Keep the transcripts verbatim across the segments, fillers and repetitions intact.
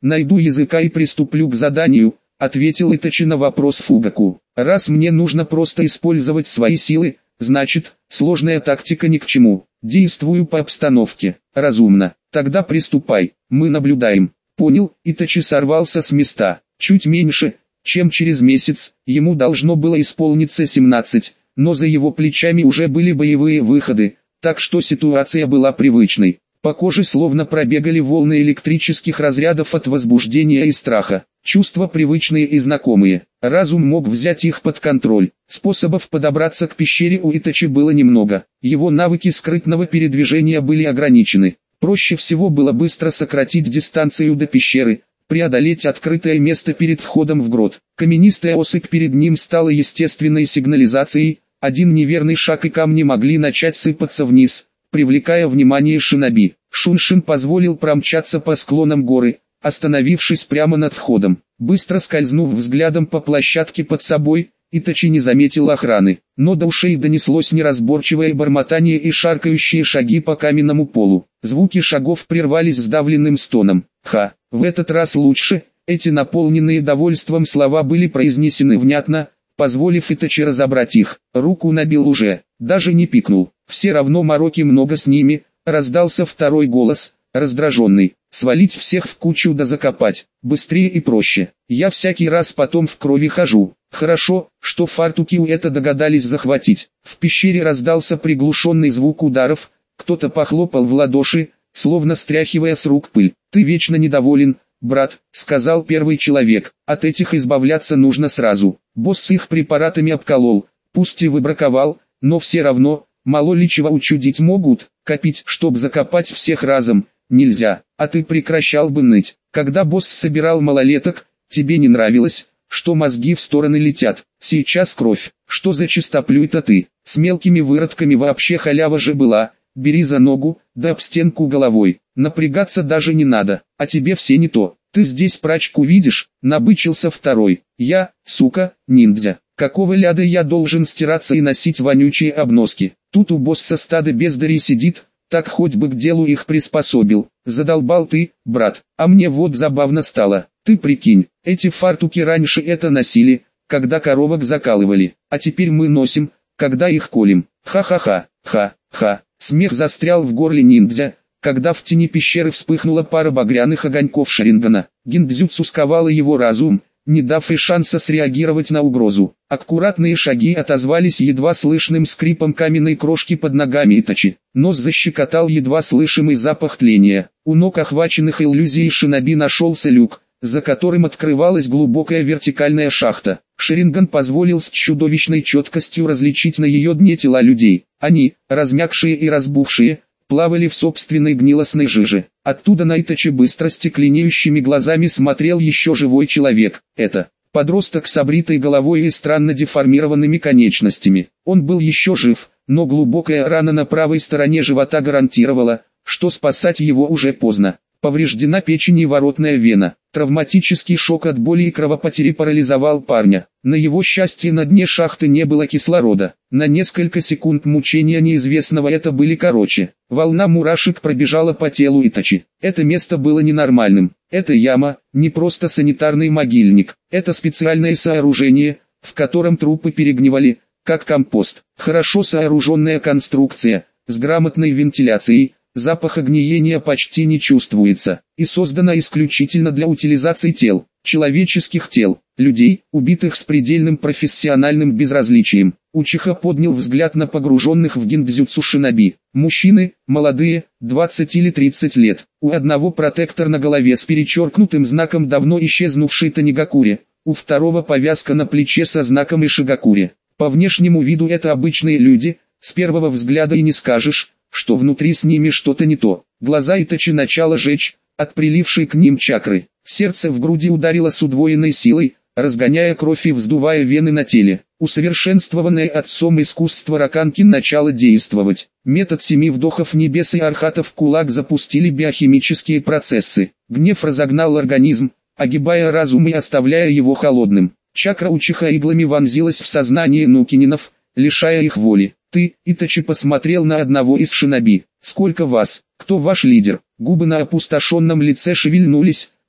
найду языка и приступлю к заданию, ответил Итачи на вопрос Фугаку. Раз мне нужно просто использовать свои силы, значит, сложная тактика ни к чему. Действую по обстановке. Разумно. Тогда приступай, мы наблюдаем. Понял, Итачи сорвался с места. Чуть меньше, чем через месяц, ему должно было исполниться семнадцать, но за его плечами уже были боевые выходы, так что ситуация была привычной. По коже словно пробегали волны электрических разрядов от возбуждения и страха. Чувства привычные и знакомые. Разум мог взять их под контроль. Способов подобраться к пещере у Итачи было немного. Его навыки скрытного передвижения были ограничены. Проще всего было быстро сократить дистанцию до пещеры, преодолеть открытое место перед входом в грот. Каменистая осыпь перед ним стала естественной сигнализацией. Один неверный шаг и камни могли начать сыпаться вниз, привлекая внимание шиноби. Шуншин позволил промчаться по склонам горы, остановившись прямо над входом. Быстро скользнув взглядом по площадке под собой, Итачи не заметил охраны, но до ушей донеслось неразборчивое бормотание и шаркающие шаги по каменному полу. Звуки шагов прервались сдавленным стоном. Ха, в этот раз лучше. Эти наполненные довольством слова были произнесены внятно, позволив Итачи разобрать их. Руку набил уже, даже не пикнул. Все равно мороки много с ними. Раздался второй голос, раздраженный. Свалить всех в кучу да закопать. Быстрее и проще. Я всякий раз потом в крови хожу. Хорошо, что фартуки у это догадались захватить. В пещере раздался приглушенный звук ударов. Кто-то похлопал в ладоши, словно стряхивая с рук пыль. Ты вечно недоволен, брат, сказал первый человек. От этих избавляться нужно сразу. Босс их препаратами обколол. Пусть и выбраковал, но все равно, мало ли чего учудить могут. Копить, чтоб закопать всех разом, нельзя. А ты прекращал бы ныть. Когда босс собирал малолеток, тебе не нравилось, что мозги в стороны летят. Сейчас кровь. Что за чистоплюй-то ты? С мелкими выродками вообще халява же была. Бери за ногу, да об стенку головой. Напрягаться даже не надо. А тебе все не то. Ты здесь прачку видишь? Набычился второй. Я, сука, ниндзя. Какого ляда я должен стираться и носить вонючие обноски? Тут у босса стада бездарей сидит, так хоть бы к делу их приспособил. Задолбал ты, брат, а мне вот забавно стало. Ты прикинь, эти фартуки раньше это носили, когда коровок закалывали, а теперь мы носим, когда их колем. Ха-ха-ха, ха-ха. Смех застрял в горле ниндзя, когда в тени пещеры вспыхнула пара багряных огоньков Шарингана. Гиндзюцу сковала его разум, не дав и шанса среагировать на угрозу. Аккуратные шаги отозвались едва слышным скрипом каменной крошки под ногами Итачи. Нос защекотал едва слышимый запах тления. У ног охваченных иллюзией шиноби нашелся люк, за которым открывалась глубокая вертикальная шахта. Шаринган позволил с чудовищной четкостью различить на ее дне тела людей. Они, размягшие и разбухшие, плавали в собственной гнилостной жиже. Оттуда на Итачи быстро стекленеющими глазами смотрел еще живой человек. Это подросток с обритой головой и странно деформированными конечностями. Он был еще жив, но глубокая рана на правой стороне живота гарантировала, что спасать его уже поздно. Повреждена печень и воротная вена. Травматический шок от боли и кровопотери парализовал парня. На его счастье на дне шахты не было кислорода. На несколько секунд мучения неизвестного это были короче. Волна мурашек пробежала по телу Итачи. Это место было ненормальным. Это яма, не просто санитарный могильник. Это специальное сооружение, в котором трупы перегнивали, как компост. Хорошо сооруженная конструкция, с грамотной вентиляцией. Запаха гниения почти не чувствуется, и создана исключительно для утилизации тел, человеческих тел, людей, убитых с предельным профессиональным безразличием. Учиха поднял взгляд на погруженных в гиндзюцу шиноби. Мужчины, молодые, двадцать или тридцать лет. У одного протектор на голове с перечеркнутым знаком давно исчезнувшей Танигакури, у второго повязка на плече со знаком Ишигакури. По внешнему виду это обычные люди, с первого взгляда и не скажешь, что внутри с ними что-то не то. Глаза Итачи начало жечь, от прилившей к ним чакры. Сердце в груди ударило с удвоенной силой, разгоняя кровь и вздувая вены на теле. Усовершенствованное отцом искусство Раканкин начало действовать. Метод семи вдохов небес и архатов кулак запустили биохимические процессы. Гнев разогнал организм, огибая разум и оставляя его холодным. Чакра Учиха иглами вонзилась в сознание нукининов, лишая их воли. Ты, Итачи посмотрел на одного из шиноби. Сколько вас? Кто ваш лидер? Губы на опустошенном лице шевельнулись,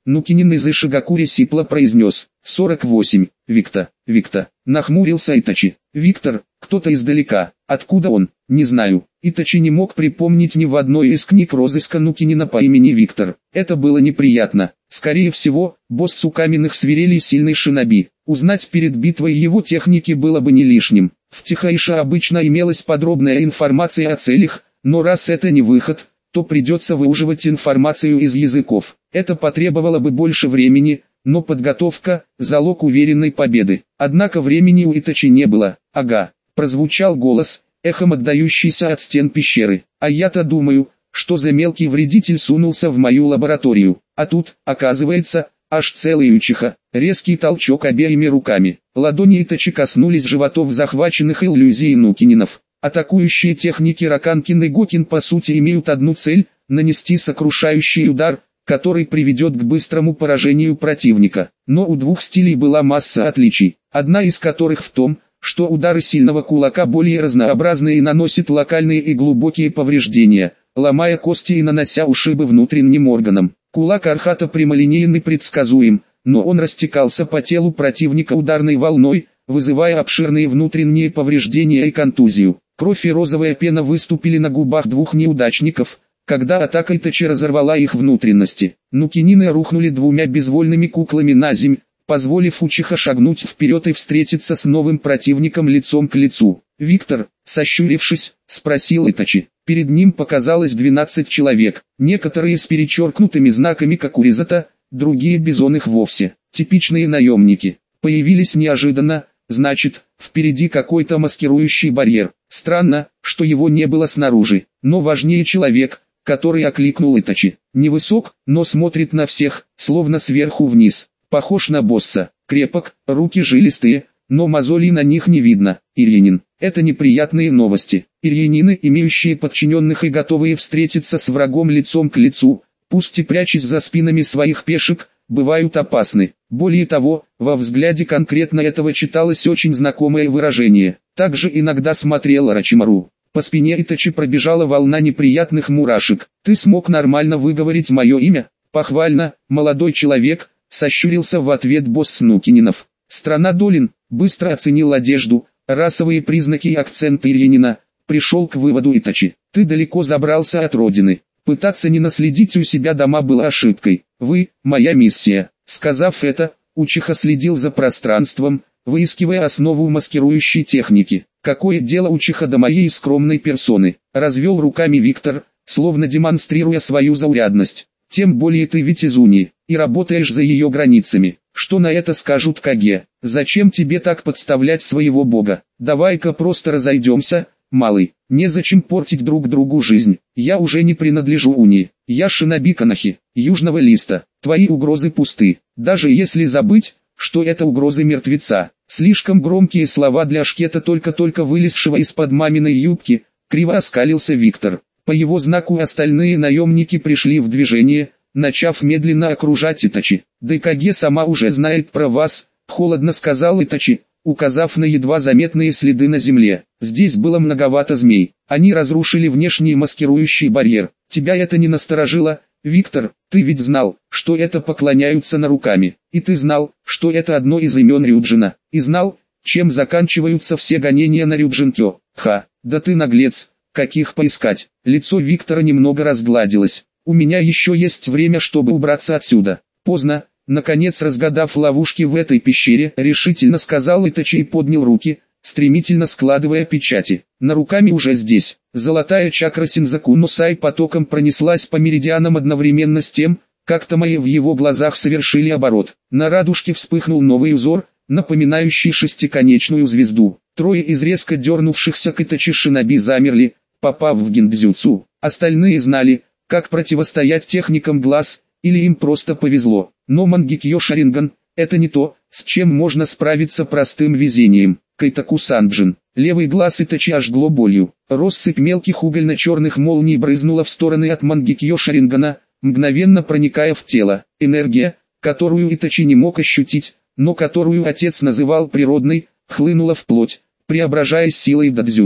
Нукинин из Ишигакури сипло произнес. сорок восемь. Викта, Викта. Нахмурился Итачи. Виктор, кто-то издалека. Откуда он? Не знаю. Итачи не мог припомнить ни в одной из книг розыска Нукинина по имени Виктор. Это было неприятно. Скорее всего, боссу каменных свирелей сильный шиноби. Узнать перед битвой его техники было бы не лишним. В Тихаише обычно имелась подробная информация о целях, но раз это не выход, то придется выуживать информацию из языков. Это потребовало бы больше времени, но подготовка – залог уверенной победы. Однако времени у Итачи не было. Ага, прозвучал голос, эхом отдающийся от стен пещеры. А я-то думаю, что за мелкий вредитель сунулся в мою лабораторию. А тут, оказывается, аж целый Учиха. Резкий толчок обеими руками. Ладони Итачи коснулись животов захваченных иллюзией Нукининов. Атакующие техники Раканкин и Гокин по сути имеют одну цель – нанести сокрушающий удар, который приведет к быстрому поражению противника. Но у двух стилей была масса отличий, одна из которых в том, что удары сильного кулака более разнообразны и наносят локальные и глубокие повреждения, ломая кости и нанося ушибы внутренним органам. Кулак Архата прямолинеен и предсказуем, но он растекался по телу противника ударной волной, вызывая обширные внутренние повреждения и контузию. Кровь и розовая пена выступили на губах двух неудачников, когда атака Итачи разорвала их внутренности. Нукинины рухнули двумя безвольными куклами на земь, позволив Учиха шагнуть вперед и встретиться с новым противником лицом к лицу. «Виктор», сощурившись, спросил Итачи. Перед ним показалось двенадцать человек, некоторые с перечеркнутыми знаками как у Ризата, другие без он их вовсе. Типичные наемники. Появились неожиданно, значит, впереди какой-то маскирующий барьер. Странно, что его не было снаружи, но важнее человек, который окликнул Итачи. Невысок, но смотрит на всех, словно сверху вниз. Похож на босса, крепок, руки жилистые, но мозолей на них не видно. Ирьянин. Это неприятные новости. Ирьянины, имеющие подчиненных и готовые встретиться с врагом лицом к лицу, пусть и прячась за спинами своих пешек, бывают опасны. Более того, во взгляде конкретно этого читалось очень знакомое выражение. Также иногда смотрел Орочимару. По спине Итачи пробежала волна неприятных мурашек. «Ты смог нормально выговорить мое имя?» «Похвально, молодой человек», — сощурился в ответ босс Нукининов. «Страна Долин», — быстро оценил одежду, расовые признаки и акцент Ирьянина. Пришел к выводу Итачи. «Ты далеко забрался от родины. Пытаться не наследить у себя дома было ошибкой. Вы – моя миссия». Сказав это, Учиха следил за пространством, выискивая основу маскирующей техники. «Какое дело Учиха до моей скромной персоны?» – развел руками Виктор, словно демонстрируя свою заурядность. «Тем более ты ведь из Уни, и работаешь за ее границами. Что на это скажут Каге? Зачем тебе так подставлять своего бога? Давай-ка просто разойдемся, малый. Незачем портить друг другу жизнь. Я уже не принадлежу Уни. Я шиноби Канахи, Южного Листа. Твои угрозы пусты. Даже если забыть, что это угрозы мертвеца». Слишком громкие слова для шкета только-только вылезшего из-под маминой юбки, криво оскалился Виктор. По его знаку остальные наемники пришли в движение, начав медленно окружать Итачи. «Дайкаге сама уже знает про вас», — холодно сказал Итачи, указав на едва заметные следы на земле. «Здесь было многовато змей. Они разрушили внешний маскирующий барьер. Тебя это не насторожило, Виктор? Ты ведь знал, что это поклоняются на руками. И ты знал, что это одно из имен Рюджина. И знал, чем заканчиваются все гонения на Рюджинкё. Ха, да ты наглец, каких поискать». Лицо Виктора немного разгладилось. «У меня еще есть время, чтобы убраться отсюда». «Поздно». Наконец, разгадав ловушки в этой пещере, решительно сказал Итачи и поднял руки, стремительно складывая печати. На руками уже здесь. Золотая чакра Синзаку Носай потоком пронеслась по меридианам одновременно с тем, как Тамаи в его глазах совершили оборот. На радужке вспыхнул новый узор, напоминающий шестиконечную звезду. Трое из резко дернувшихся к Итачи шиноби замерли, попав в гиндзюцу. Остальные знали, как противостоять техникам глаз, или им просто повезло. Но Мангекьё Шаринган – это не то, с чем можно справиться простым везением. Кайтаку Санджин. Левый глаз Итачи ожгло болью. Россыпь мелких угольно-черных молний брызнула в стороны от Мангекьё Шарингана, мгновенно проникая в тело. Энергия, которую Итачи не мог ощутить, но которую отец называл природной, хлынула в плоть, преображаясь силой дадзюцу.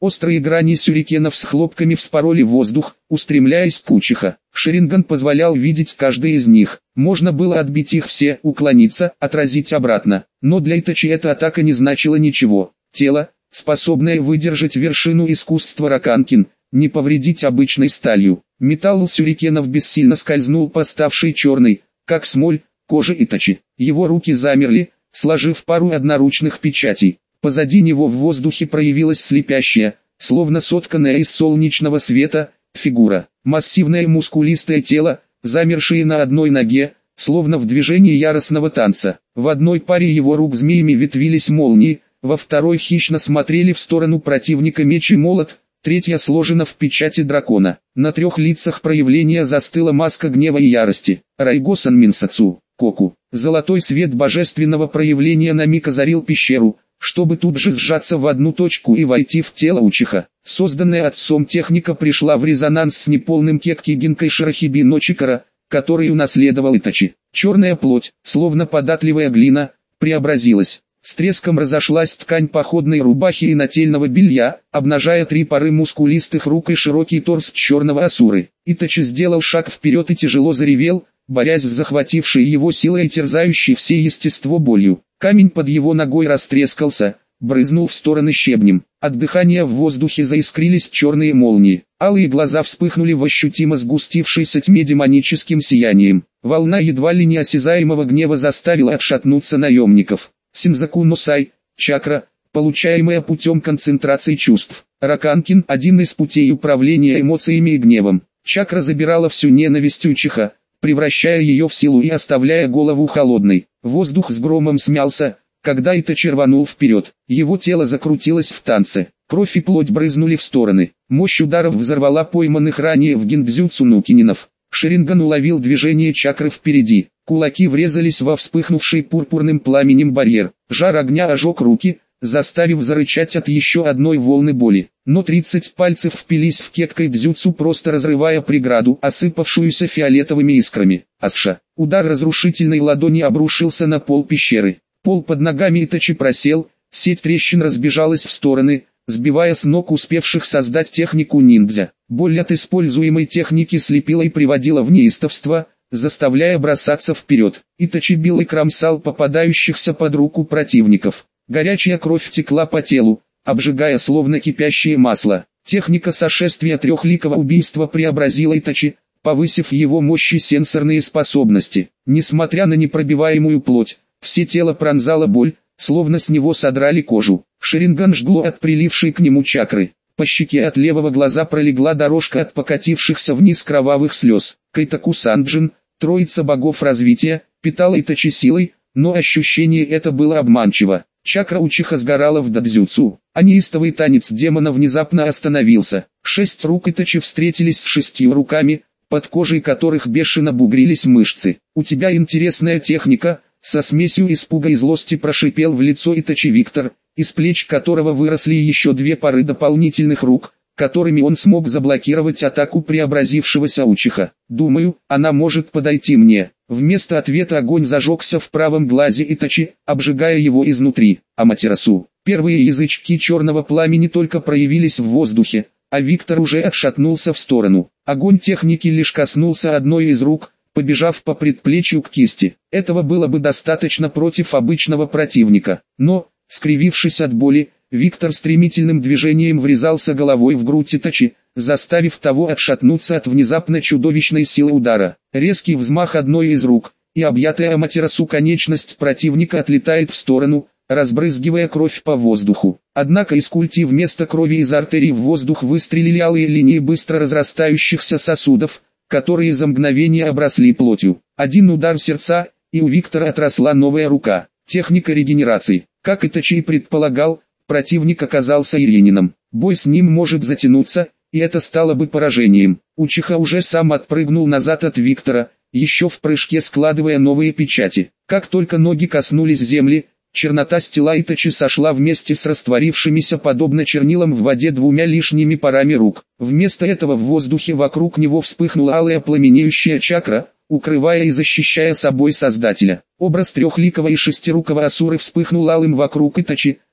Острые грани сюрикенов с хлопками вспороли воздух, устремляясь к Учиха. Шаринган позволял видеть каждый из них. Можно было отбить их все, уклониться, отразить обратно. Но для Итачи эта атака не значила ничего. Тело, способное выдержать вершину искусства Раканкин, не повредить обычной сталью. Металл сюрикенов бессильно скользнул по ставшей черной, как смоль, коже Итачи. Его руки замерли, сложив пару одноручных печатей. Позади него в воздухе проявилась слепящая, словно сотканная из солнечного света, фигура. Массивное мускулистое тело, замершее на одной ноге, словно в движении яростного танца. В одной паре его рук змеями ветвились молнии, во второй хищно смотрели в сторону противника меч и молот, третья сложена в печати дракона. На трех лицах проявления застыла маска гнева и ярости. Райгосан Минсацу, Коку. Золотой свет божественного проявления на миг озарил пещеру, чтобы тут же сжаться в одну точку и войти в тело Учиха. Созданная отцом техника пришла в резонанс с неполным кекки Гинкой Широхиби Ночикара, который унаследовал Итачи. Черная плоть, словно податливая глина, преобразилась. С треском разошлась ткань походной рубахи и нательного белья, обнажая три пары мускулистых рук и широкий торс черного асуры. Итачи сделал шаг вперед и тяжело заревел, борясь с захватившей его силой и терзающей все естество болью. Камень под его ногой растрескался, брызнул в стороны щебнем. От дыхания в воздухе заискрились черные молнии. Алые глаза вспыхнули в ощутимо сгустившейся тьме демоническим сиянием. Волна едва ли неосязаемого гнева заставила отшатнуться наемников. Симзаку Носай, чакра, получаемая путем концентрации чувств. Раканкин – один из путей управления эмоциями и гневом. Чакра забирала всю ненависть Учиха, превращая ее в силу и оставляя голову холодной. Воздух с громом смялся, когда Итачи рванул вперед. Его тело закрутилось в танце. Кровь и плоть брызнули в стороны. Мощь ударов взорвала пойманных ранее в гиндзюцу нукининов. Шаринган уловил движение чакры впереди. Кулаки врезались во вспыхнувший пурпурным пламенем барьер. Жар огня ожег руки, заставив зарычать от еще одной волны боли. Но тридцать пальцев впились в кеккой дзюцу, просто разрывая преграду, осыпавшуюся фиолетовыми искрами. Асша. Удар разрушительной ладони обрушился на пол пещеры. Пол под ногами Итачи просел, сеть трещин разбежалась в стороны, сбивая с ног успевших создать технику ниндзя. Боль от используемой техники слепила и приводила в неистовство, заставляя бросаться вперед. Итачи бил и кромсал попадающихся под руку противников. Горячая кровь текла по телу, обжигая словно кипящее масло. Техника сошествия трехликого убийства преобразила Итачи, повысив его мощь и сенсорные способности. Несмотря на непробиваемую плоть, все тело пронзала боль, словно с него содрали кожу. Шаринган жгло от прилившей к нему чакры. По щеке от левого глаза пролегла дорожка от покатившихся вниз кровавых слез. Кайтаку Санджин, троица богов развития, питала Итачи силой, но ощущение это было обманчиво. Чакра Учиха сгорала в дадзюцу, а неистовый танец демона внезапно остановился. Шесть рук Итачи встретились с шестью руками, под кожей которых бешено бугрились мышцы. «У тебя интересная техника», со смесью испуга и злости прошипел в лицо Итачи Виктор, из плеч которого выросли еще две пары дополнительных рук, которыми он смог заблокировать атаку преобразившегося Учиха. «Думаю, она может подойти мне». Вместо ответа огонь зажегся в правом глазе Итачи, обжигая его изнутри. Аматерасу. Первые язычки черного пламени только проявились в воздухе, а Виктор уже отшатнулся в сторону. Огонь техники лишь коснулся одной из рук, побежав по предплечью к кисти. Этого было бы достаточно против обычного противника. Но, скривившись от боли, Виктор стремительным движением врезался головой в грудь Итачи, заставив того отшатнуться от внезапно чудовищной силы удара. Резкий взмах одной из рук, и объятая Аматерасу конечность противника отлетает в сторону, разбрызгивая кровь по воздуху. Однако из культи вместо крови из артерий в воздух выстрелили алые линии быстро разрастающихся сосудов, которые за мгновение обросли плотью. Один удар сердца, и у Виктора отросла новая рука. Техника регенерации. Как Итачи и предполагал, противник оказался иринином. Бой с ним может затянуться, и это стало бы поражением. Учиха уже сам отпрыгнул назад от Виктора, еще в прыжке складывая новые печати. Как только ноги коснулись земли, чернота с тела Итачи сошла вместе с растворившимися подобно чернилам в воде двумя лишними парами рук. Вместо этого в воздухе вокруг него вспыхнула алая пламенеющая чакра, укрывая и защищая собой Создателя. Образ трехликого и шестирукого асуры вспыхнул алым вокруг Итачи,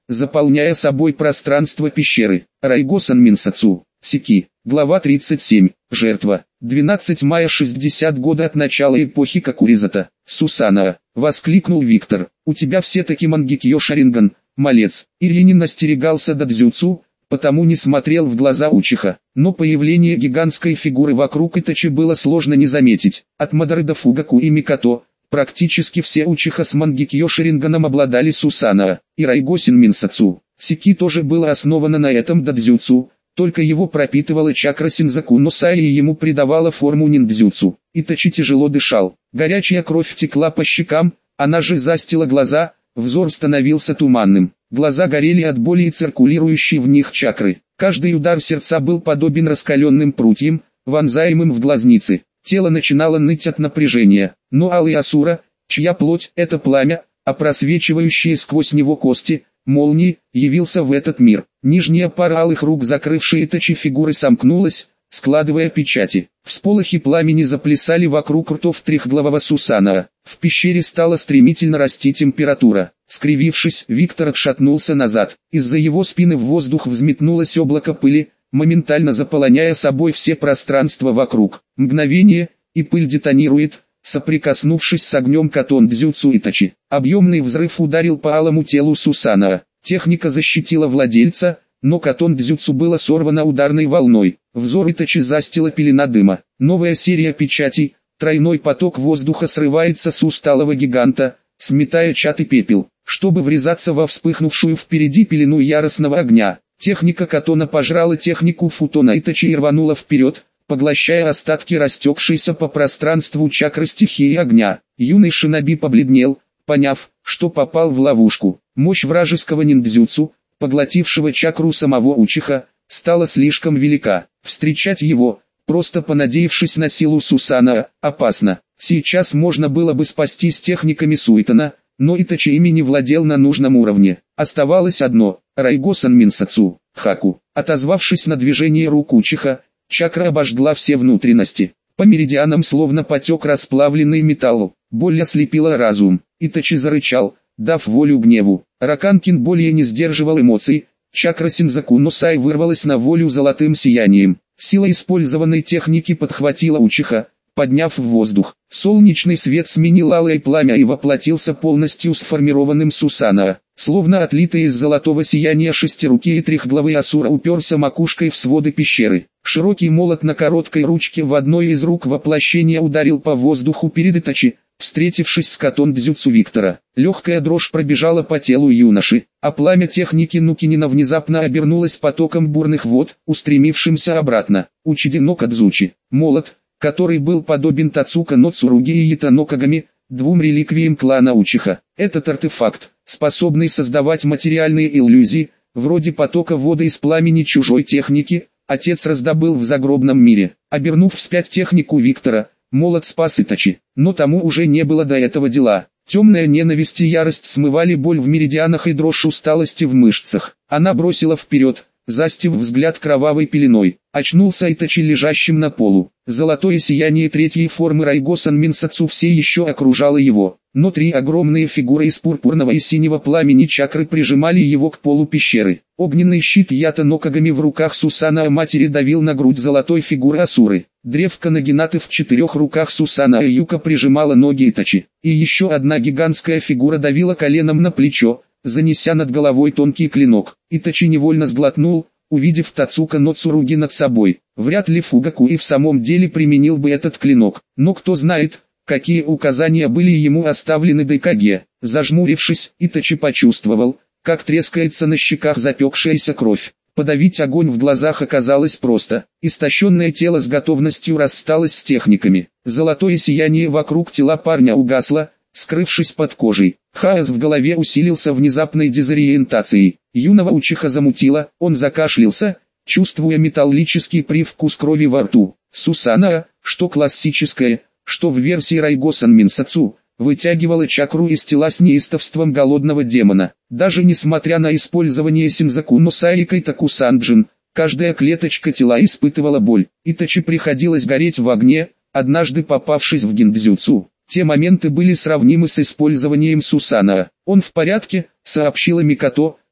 заполняя собой пространство пещеры. Райго-сан Минсацу. Сики. Глава тридцать семь. Жертва. двенадцатого мая шестидесятого года от начала эпохи Какуризата. Сусана. Воскликнул Виктор. У тебя все-таки Мангекьё Шаринган, малец. Иринин остерегался додзюцу, потому не смотрел в глаза Учиха. Но появление гигантской фигуры вокруг Итачи было сложно не заметить. От Мадары до Фугаку и Микато, практически все Учиха с Мангекьё Шаринганом обладали Сусана, и Райго-сан Минсацу. Сики тоже было основано на этом додзюцу, только его пропитывала чакра Синзаку Носай и ему придавала форму ниндзюцу. Итачи тяжело дышал, горячая кровь текла по щекам, она же застила глаза, взор становился туманным. Глаза горели от боли и циркулирующей в них чакры. Каждый удар сердца был подобен раскаленным прутьям, вонзаемым в глазницы. Тело начинало ныть от напряжения. Но алый асура, чья плоть – это пламя, а просвечивающие сквозь него кости, молнии, явился в этот мир. Нижняя пара алых рук, закрывшая Итачи фигуры, сомкнулась, складывая печати. Всполохи пламени заплясали вокруг ртов трехглавого Сусана. В пещере стала стремительно расти температура. Скривившись, Виктор отшатнулся назад. Из-за его спины в воздух взметнулось облако пыли, моментально заполоняя собой все пространства вокруг. Мгновение, и пыль детонирует, соприкоснувшись с огнем катон-дзюцу Итачи. Объемный взрыв ударил по алому телу Сусана. Техника защитила владельца, но катон-дзюцу было сорвано ударной волной. Взор Итачи застила пелена дыма. Новая серия печатей, тройной поток воздуха срывается с усталого гиганта, сметая чад и пепел, чтобы врезаться во вспыхнувшую впереди пелену яростного огня. Техника катона пожрала технику футона Итачи и рванула вперед, поглощая остатки растекшейся по пространству чакры стихии огня. Юный шиноби побледнел, поняв, что попал в ловушку. Мощь вражеского ниндзюцу, поглотившего чакру самого Учиха, стала слишком велика. Встречать его, просто понадеявшись на силу Сусана, опасно. Сейчас можно было бы спастись техниками Суитона, но Итачи ими не владел на нужном уровне. Оставалось одно – Райго-сан Минсацу, Хаку. Отозвавшись на движение рук Учиха, чакра обожгла все внутренности. По меридианам словно потек расплавленный металл. Боль ослепила разум. Итачи зарычал, дав волю гневу. Раканкин более не сдерживал эмоций. Чакра Синзаку Носай вырвалась на волю золотым сиянием. Сила использованной техники подхватила Учиха, подняв в воздух. Солнечный свет сменил алое пламя и воплотился полностью сформированным Сусана. Словно отлитый из золотого сияния шестирукий и трехглавый асура уперся макушкой в своды пещеры. Широкий молот на короткой ручке в одной из рук воплощения ударил по воздуху перед Итачи, встретившись с катон-дзюцу Виктора. Легкая дрожь пробежала по телу юноши, а пламя техники Нукинина внезапно обернулось потоком бурных вод, устремившимся обратно. Учиди но Кадзучи. Молот, который был подобен Тацука но Цуруги и Ятано Кагами, двум реликвиям клана Учиха. Этот артефакт, способный создавать материальные иллюзии, вроде потока воды из пламени чужой техники, отец раздобыл в загробном мире. Обернув вспять технику Виктора, молот спас Итачи, но тому уже не было до этого дела. Темная ненависть и ярость смывали боль в меридианах и дрожь усталости в мышцах. Она бросила вперед, застив взгляд кровавой пеленой. Очнулся Итачи лежащим на полу. Золотое сияние третьей формы Райго-сан Минсацу все еще окружало его. Но три огромные фигуры из пурпурного и синего пламени чакры прижимали его к полу пещеры. Огненный щит Ятано Кагами в руках Сусана матери давил на грудь золотой фигуры Асуры. Древко Нагинаты в четырех руках Сусана Юка прижимала ноги Итачи. И еще одна гигантская фигура давила коленом на плечо, занеся над головой тонкий клинок. Итачи невольно сглотнул, увидев Тацука но Цуруги над собой. Вряд ли Фугаку и в самом деле применил бы этот клинок. Но кто знает, какие указания были ему оставлены Дайкаге. Зажмурившись, Итачи почувствовал, как трескается на щеках запекшаяся кровь. Подавить огонь в глазах оказалось просто. Истощенное тело с готовностью рассталось с техниками. Золотое сияние вокруг тела парня угасло, скрывшись под кожей. Хаос в голове усилился внезапной дезориентацией. Юного Учиха замутило, он закашлялся, чувствуя металлический привкус крови во рту. Сусана, что классическое, что в версии Райго-сан Минсацу, вытягивала чакру из тела с неистовством голодного демона. Даже несмотря на использование Синзаку Носай и Кайтаку Санджин, каждая клеточка тела испытывала боль. Итачи приходилось гореть в огне, однажды попавшись в гиндзюцу. Те моменты были сравнимы с использованием Сусана. «Он в порядке», — сообщила Микато,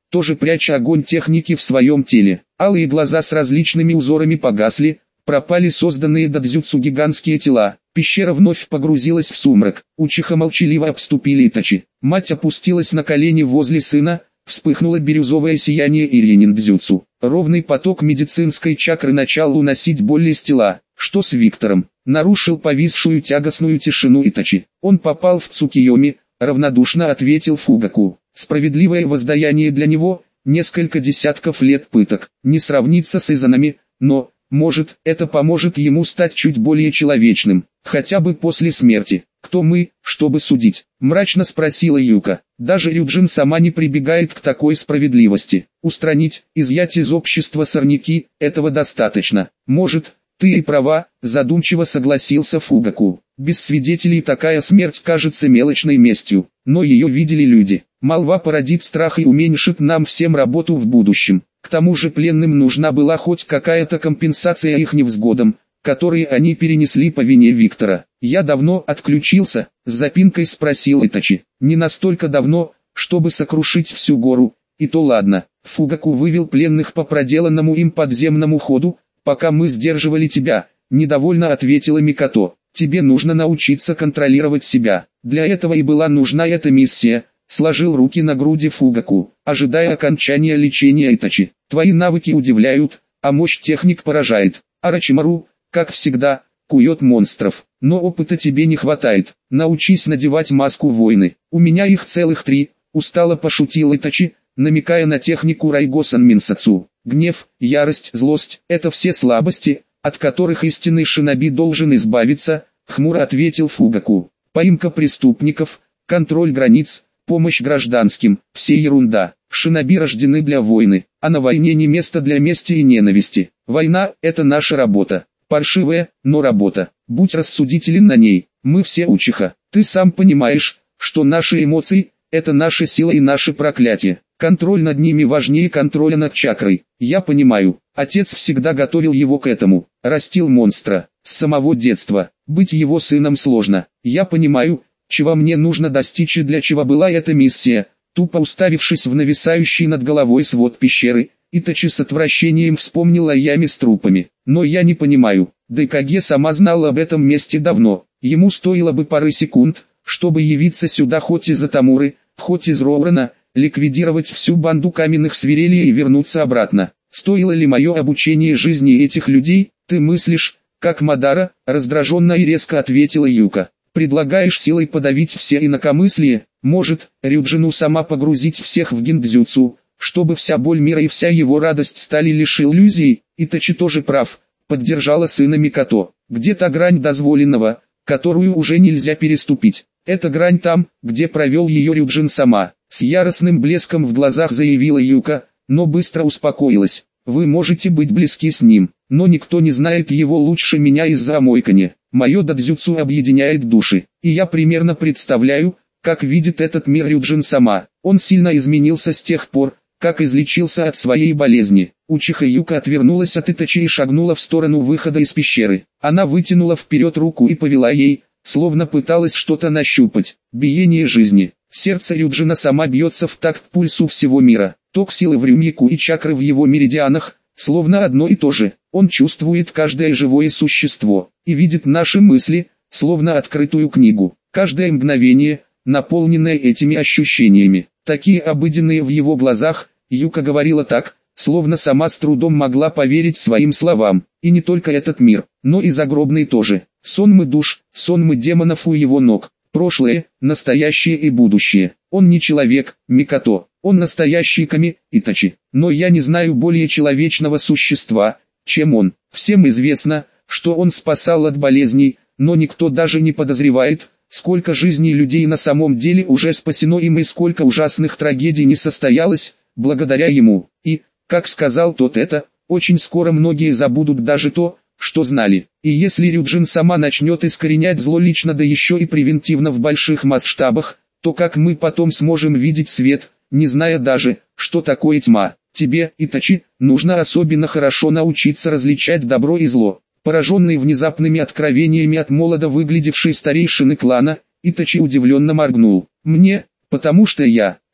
тоже пряча огонь техники в своем теле. Алые глаза с различными узорами погасли, пропали созданные додзюцу гигантские тела. Пещера вновь погрузилась в сумрак. Учиха молчаливо обступили Итачи. Мать опустилась на колени возле сына, вспыхнуло бирюзовое сияние ирьянин-дзюцу. Ровный поток медицинской чакры начал уносить боль из тела. Что с Виктором? Нарушил повисшую тягостную тишину Итачи. Он попал в Цукиоми, равнодушно ответил Фугаку. Справедливое воздаяние для него, несколько десятков лет пыток, не сравнится с Изанами, но, может, это поможет ему стать чуть более человечным, хотя бы после смерти. Кто мы, чтобы судить? Мрачно спросила Юка. Даже Рюджин сама не прибегает к такой справедливости. Устранить, изъять из общества сорняки, этого достаточно. Может, ты и права, задумчиво согласился Фугаку. Без свидетелей такая смерть кажется мелочной местью, но ее видели люди. Молва породит страх и уменьшит нам всем работу в будущем. К тому же пленным нужна была хоть какая-то компенсация их невзгодам, которые они перенесли по вине Виктора. Я давно отключился, с запинкой спросил Итачи. Не настолько давно, чтобы сокрушить всю гору, и то ладно. Фугаку вывел пленных по проделанному им подземному ходу, пока мы сдерживали тебя, недовольно ответила Микото. Тебе нужно научиться контролировать себя. Для этого и была нужна эта миссия. Сложил руки на груди Фугаку, ожидая окончания лечения Итачи. Твои навыки удивляют, а мощь техник поражает. Арачимару, как всегда, кует монстров. Но опыта тебе не хватает. Научись надевать маску воины. У меня их целых три, устало пошутил Итачи, намекая на технику Райгосан Минсацу. Гнев, ярость, злость – это все слабости, от которых истинный шиноби должен избавиться, хмуро ответил Фугаку. Поимка преступников, контроль границ, помощь гражданским – все ерунда. Шиноби рождены для войны, а на войне не место для мести и ненависти. Война – это наша работа. Паршивая, но работа. Будь рассудителен на ней. Мы все учиха. Ты сам понимаешь, что наши эмоции – это наша сила и наше проклятие. Контроль над ними важнее контроля над чакрой. Я понимаю, отец всегда готовил его к этому. Растил монстра. С самого детства. Быть его сыном сложно. Я понимаю, чего мне нужно достичь и для чего была эта миссия. Тупо уставившись в нависающий над головой свод пещеры, Итачи с отвращением вспомнил о яме с трупами. Но я не понимаю. Дайкаге сама знала об этом месте давно. Ему стоило бы пары секунд, чтобы явиться сюда хоть из Атамуры, хоть из Роурена, ликвидировать всю банду каменных свирелей и вернуться обратно. Стоило ли мое обучение жизни этих людей? Ты мыслишь, как Мадара, раздраженно и резко ответила Юка. Предлагаешь силой подавить все инакомыслие? Может, Рюджину сама погрузить всех в гиндзюцу, чтобы вся боль мира и вся его радость стали лишь иллюзией? Итачи тоже прав, поддержала сына Микото. Где та грань дозволенного, которую уже нельзя переступить? Эта грань там, где провел ее Рюджин сама. С яростным блеском в глазах заявила Юка, но быстро успокоилась. Вы можете быть близки с ним, но никто не знает его лучше меня из-за омойкани. Мое додзюцу объединяет души, и я примерно представляю, как видит этот мир Рюджин сама. Он сильно изменился с тех пор, как излечился от своей болезни. Учиха Юка отвернулась от Итачи и шагнула в сторону выхода из пещеры. Она вытянула вперед руку и повела ей, словно пыталась что-то нащупать. Биение жизни. Сердце Рюджина сама бьется в такт пульсу всего мира. Ток силы в Рюмику и чакры в его меридианах, словно одно и то же. Он чувствует каждое живое существо и видит наши мысли, словно открытую книгу. Каждое мгновение, наполненное этими ощущениями, такие обыденные в его глазах, Юка говорила так, словно сама с трудом могла поверить своим словам. И не только этот мир, но и загробный тоже. Сонмы душ, сонмы демонов у его ног. Прошлое, настоящее и будущее. Он не человек, Микото, он настоящий Ками, Итачи. Но я не знаю более человечного существа, чем он. Всем известно, что он спасал от болезней, но никто даже не подозревает, сколько жизней людей на самом деле уже спасено им и сколько ужасных трагедий не состоялось, благодаря ему. И, как сказал тот это, очень скоро многие забудут даже то, что знали. И если Рюджин сама начнет искоренять зло лично да еще и превентивно в больших масштабах, то как мы потом сможем видеть свет, не зная даже, что такое тьма? Тебе, Итачи, нужно особенно хорошо научиться различать добро и зло. Пораженный внезапными откровениями от молодо выглядевшей старейшины клана, Итачи удивленно моргнул. Мне, потому что я,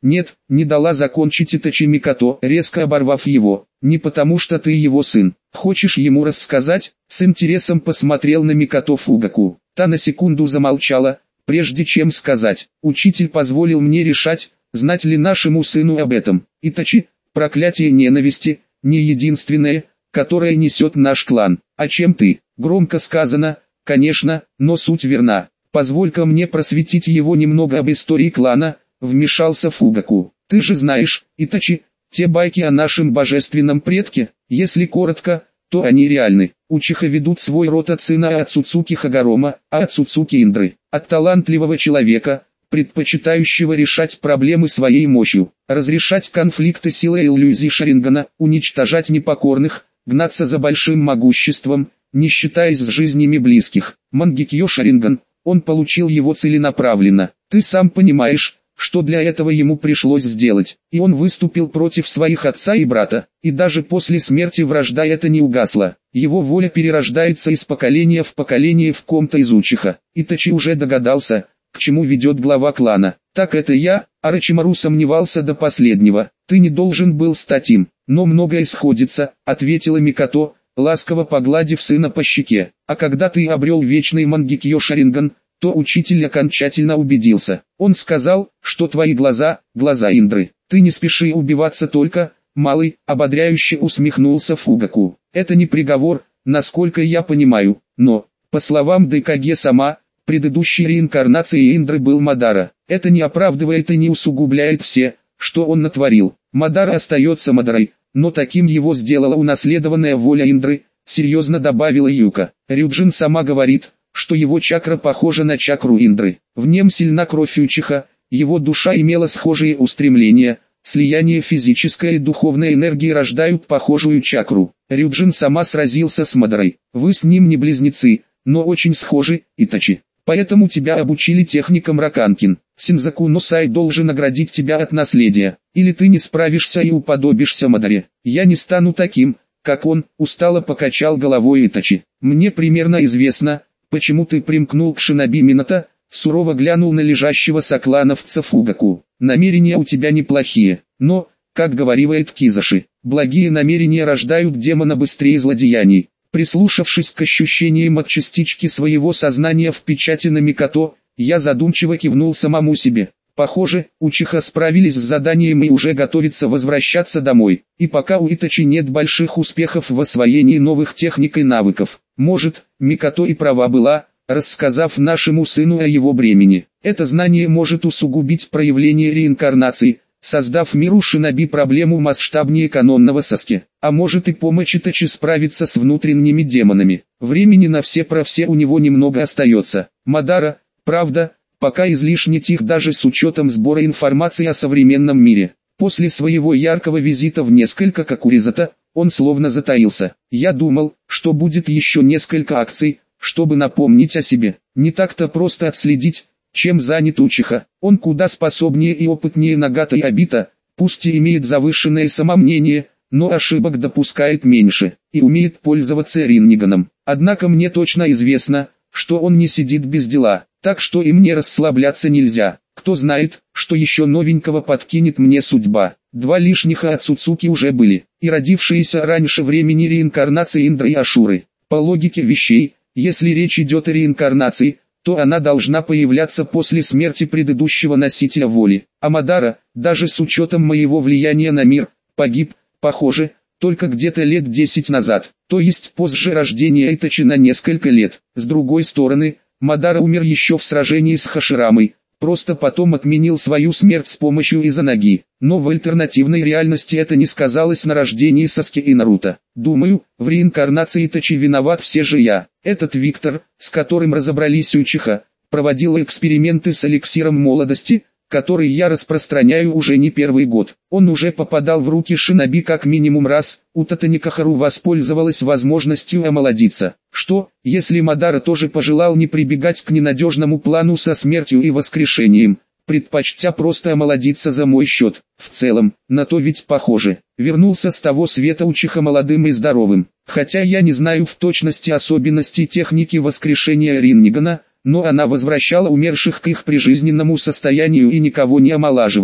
Нет, не дала закончить Итачи Микото, резко оборвав его. Не потому что ты его сын. Хочешь ему рассказать? С интересом посмотрел на Микото Фугаку. Та на секунду замолчала, прежде чем сказать. Учитель позволил мне решать, знать ли нашему сыну об этом. Итачи, проклятие ненависти, не единственное, которое несет наш клан. А чем ты? Громко сказано, конечно, но суть верна. Позволь-ка мне просветить его немного об истории клана, вмешался Фугаку. Ты же знаешь, Итачи, те байки о нашем божественном предке, если коротко, то они реальны. Учиха ведут свой род от сына Ацуцуки Хагарома, а от Цуцуки Индры, от талантливого человека, предпочитающего решать проблемы своей мощью, разрешать конфликты силой иллюзий Шарингана, уничтожать непокорных, гнаться за большим могуществом, не считаясь с жизнями близких. Мангекьё Шаринган, он получил его целенаправленно. Ты сам понимаешь, что для этого ему пришлось сделать, и он выступил против своих отца и брата, и даже после смерти вражда эта не угасла. Его воля перерождается из поколения в поколение в ком-то из Учиха. Итачи уже догадался, к чему ведет глава клана. Так это я, Орочимару сомневался до последнего. Ты не должен был стать им, но многое сходится, ответила Микото, ласково погладив сына по щеке. А когда ты обрел вечный Мангекьё Шаринган, то учитель окончательно убедился. Он сказал, что твои глаза, глаза Индры. Ты не спеши убиваться только, малый, ободряюще усмехнулся Фугаку. Это не приговор, насколько я понимаю, но, по словам Дайкаге сама, предыдущей реинкарнацией Индры был Мадара. Это не оправдывает и не усугубляет все, что он натворил. Мадара остается Мадарой, но таким его сделала унаследованная воля Индры, серьезно добавила Юка. Рюджин сама говорит, что его чакра похожа на чакру Индры. В нем сильна кровь Учиха, его душа имела схожие устремления, слияние физической и духовной энергии рождают похожую чакру. Рюджин сама сразился с Мадарой. Вы с ним не близнецы, но очень схожи, Итачи. Поэтому тебя обучили техникам Раканкин. Синзаку Носай должен наградить тебя от наследия. Или ты не справишься и уподобишься Мадаре. Я не стану таким, как он, устало покачал головой Итачи. Мне примерно известно, почему ты примкнул к шиноби Минато, сурово глянул на лежащего соклановца Фугаку. Намерения у тебя неплохие, но, как говаривает Кизаши, благие намерения рождают демона быстрее злодеяний. Прислушавшись к ощущениям от частички своего сознания в печати на Микото, я задумчиво кивнул самому себе. Похоже, Учиха справились с заданием и уже готовятся возвращаться домой. И пока у Итачи нет больших успехов в освоении новых техник и навыков. Может, Микото и права была, рассказав нашему сыну о его бремени. Это знание может усугубить проявление реинкарнации, создав миру шиноби проблему масштабнее канонного Саски. А может и помочь Итачи справиться с внутренними демонами. Времени на все про все у него немного остается. Мадара, правда, пока излишне тих даже с учетом сбора информации о современном мире. После своего яркого визита в несколько Кокуризата, он словно затаился. Я думал, что будет еще несколько акций, чтобы напомнить о себе. Не так-то просто отследить, чем занят Учиха. Он куда способнее и опытнее Нагата и Обита, пусть и имеет завышенное самомнение, но ошибок допускает меньше, и умеет пользоваться Ринниганом. Однако мне точно известно, что он не сидит без дела, так что и мне расслабляться нельзя. Кто знает, что еще новенького подкинет мне судьба. Два лишних Ацуцуки уже были, и родившиеся раньше времени реинкарнации Индры и Ашуры. По логике вещей, если речь идет о реинкарнации, то она должна появляться после смерти предыдущего носителя воли. А Мадара, даже с учетом моего влияния на мир, погиб, похоже, только где-то лет десять назад, то есть позже рождения Итачи на несколько лет. С другой стороны, Мадара умер еще в сражении с Хаширамой, просто потом отменил свою смерть с помощью Изанаги. Но в альтернативной реальности это не сказалось на рождении Саски и Наруто. Думаю, в реинкарнации Итачи виноват все же я. Этот Виктор, с которым разобрались Учиха, проводил эксперименты с эликсиром молодости, который я распространяю уже не первый год. Он уже попадал в руки шиноби как минимум раз, у Татаникахару воспользовалась возможностью омолодиться. Что, если Мадара тоже пожелал не прибегать к ненадежному плану со смертью и воскрешением, предпочтя просто омолодиться за мой счет? В целом, на то ведь похоже. Вернулся с того света Учиха молодым и здоровым. Хотя я не знаю в точности особенностей техники воскрешения Риннигана, но она возвращала умерших к их прижизненному состоянию и никого не омолаживала.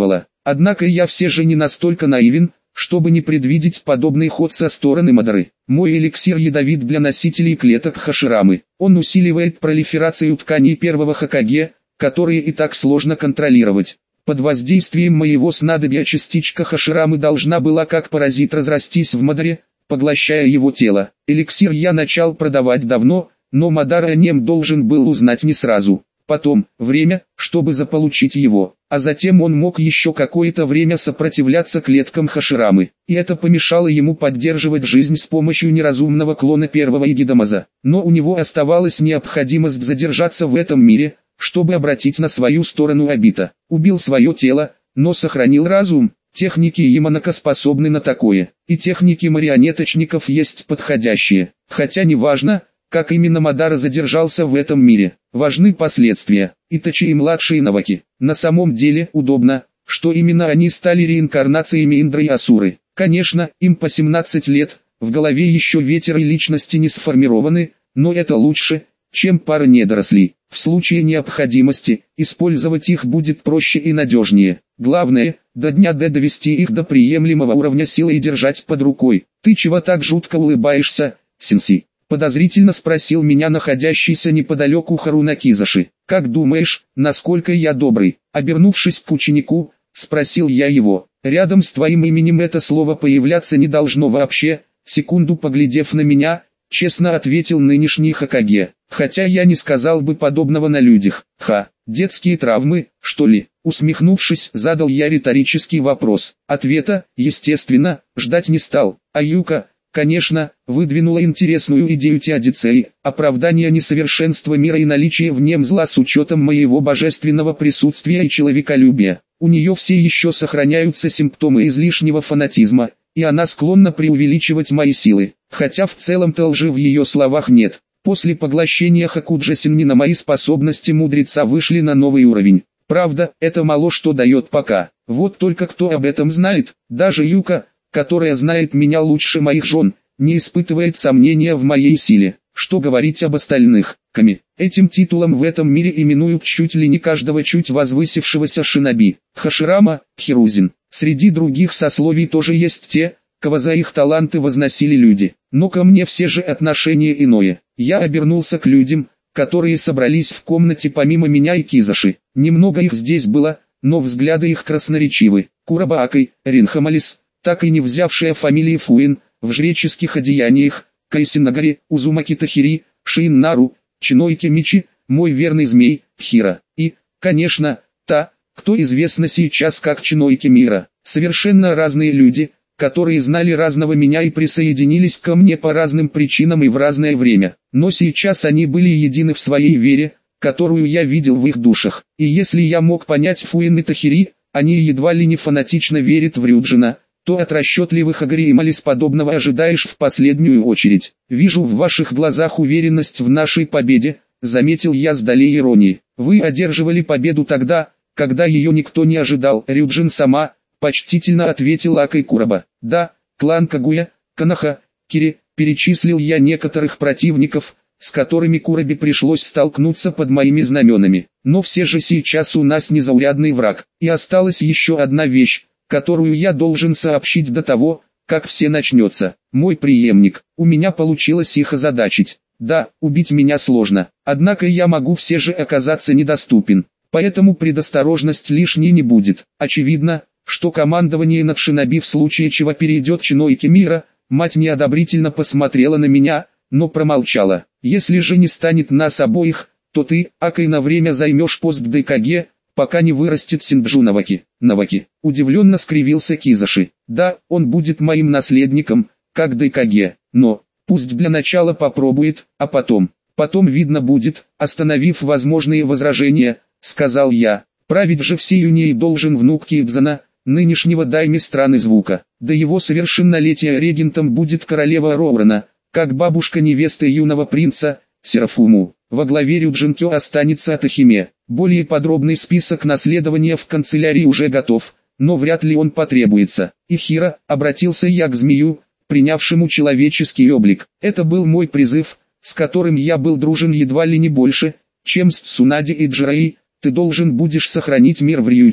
Однако я все же не настолько наивен, чтобы не предвидеть подобный ход со стороны Мадары. Мой эликсир ядовит для носителей клеток Хаширамы. Он усиливает пролиферацию тканей первого Хокаге, которые и так сложно контролировать. Под воздействием моего снадобья частичка Хаширамы должна была как паразит разрастись в Мадаре, поглощая его тело. Эликсир я начал продавать давно, но Мадара о нем должен был узнать не сразу. Потом, время, чтобы заполучить его, а затем он мог еще какое-то время сопротивляться клеткам Хаширамы, и это помешало ему поддерживать жизнь с помощью неразумного клона первого Игидамаза. Но у него оставалась необходимость задержаться в этом мире, чтобы обратить на свою сторону Обита. Убил свое тело, но сохранил разум. Техники Яманака способны на такое, и техники марионеточников есть подходящие, хотя не важно, как именно Мадара задержался в этом мире. Важны последствия. Итачи и младшие Наваки. На самом деле удобно, что именно они стали реинкарнациями Индры и Асуры. Конечно, им по семнадцать лет, в голове еще ветер и личности не сформированы, но это лучше, чем пара недорослей. В случае необходимости, использовать их будет проще и надежнее. Главное, до дня Д довести их до приемлемого уровня силы и держать под рукой. Ты чего так жутко улыбаешься, Сенси? Подозрительно спросил меня находящийся неподалеку Харуна Кизаши. «Как думаешь, насколько я добрый?» Обернувшись к ученику, спросил я его. «Рядом с твоим именем это слово появляться не должно вообще», секунду поглядев на меня, честно ответил нынешний Хокаге. «Хотя я не сказал бы подобного на людях». «Ха, детские травмы, что ли?» Усмехнувшись, задал я риторический вопрос. Ответа, естественно, ждать не стал. А Юка, конечно, выдвинула интересную идею Теодицеи, оправдание несовершенства мира и наличие в нем зла с учетом моего божественного присутствия и человеколюбия. У нее все еще сохраняются симптомы излишнего фанатизма, и она склонна преувеличивать мои силы, хотя в целом-то лжи в ее словах нет. После поглощения Хокуджи Сеннина мои способности мудреца вышли на новый уровень. Правда, это мало что дает пока. Вот только кто об этом знает, даже Юка, которая знает меня лучше моих жен, не испытывает сомнения в моей силе. Что говорить об остальных, Ками? Этим титулом в этом мире именуют чуть ли не каждого чуть возвысившегося шиноби. Хаширама, Хирузин. Среди других сословий тоже есть те, кого за их таланты возносили люди. Но ко мне все же отношение иное. Я обернулся к людям, которые собрались в комнате помимо меня и Кизаши. Немного их здесь было, но взгляды их красноречивы. Кураба Акай, Ринхамалис, так и не взявшая фамилии Фуин, в жреческих одеяниях, Кайсинагари, Узумаки Тахири, Шиин Нару, Чинойки Мичи, мой верный змей, Хира, и, конечно, та, кто известна сейчас как Чинойки Мира. Совершенно разные люди, которые знали разного меня и присоединились ко мне по разным причинам и в разное время. Но сейчас они были едины в своей вере, которую я видел в их душах. И если я мог понять Фуин и Тахири, они едва ли не фанатично верят в Рюджина, то от расчетливых Агари и Малис подобного ожидаешь в последнюю очередь. Вижу в ваших глазах уверенность в нашей победе, заметил я с долей иронии. Вы одерживали победу тогда, когда ее никто не ожидал. Рюджин сама, почтительно ответил Акай Кураба. Да, клан Кагуя, Канаха, Кири, перечислил я некоторых противников, с которыми Курабе пришлось столкнуться под моими знаменами. Но все же сейчас у нас незаурядный враг. И осталась еще одна вещь, которую я должен сообщить до того, как все начнется. Мой преемник, у меня получилось их озадачить. Да, убить меня сложно, однако я могу все же оказаться недоступен. Поэтому предосторожность лишней не будет. Очевидно, что командование над шиноби в случае чего перейдет Чинойки Мира. Мать неодобрительно посмотрела на меня, но промолчала. Если же не станет нас обоих, то ты, Акай, на время займешь пост Дайкаге, пока не вырастет Синджу Наваки. Наваки. Удивленно скривился Кизаши. Да, он будет моим наследником, как Дайкаге, но пусть для начала попробует, а потом, потом видно будет. Остановив возможные возражения, сказал я. Править же всей Юнией должен внук Кибзана, нынешнего дайми страны звука. До его совершеннолетия регентом будет королева Роурана, как бабушка невесты юного принца, Серафуму. Во главе Рюджинкё останется Атахиме. Более подробный список наследования в канцелярии уже готов, но вряд ли он потребуется. Ихира, обратился я к змею, принявшему человеческий облик. Это был мой призыв, с которым я был дружен едва ли не больше, чем с Цунади и Джираи. Ты должен будешь сохранить мир в Рьючида.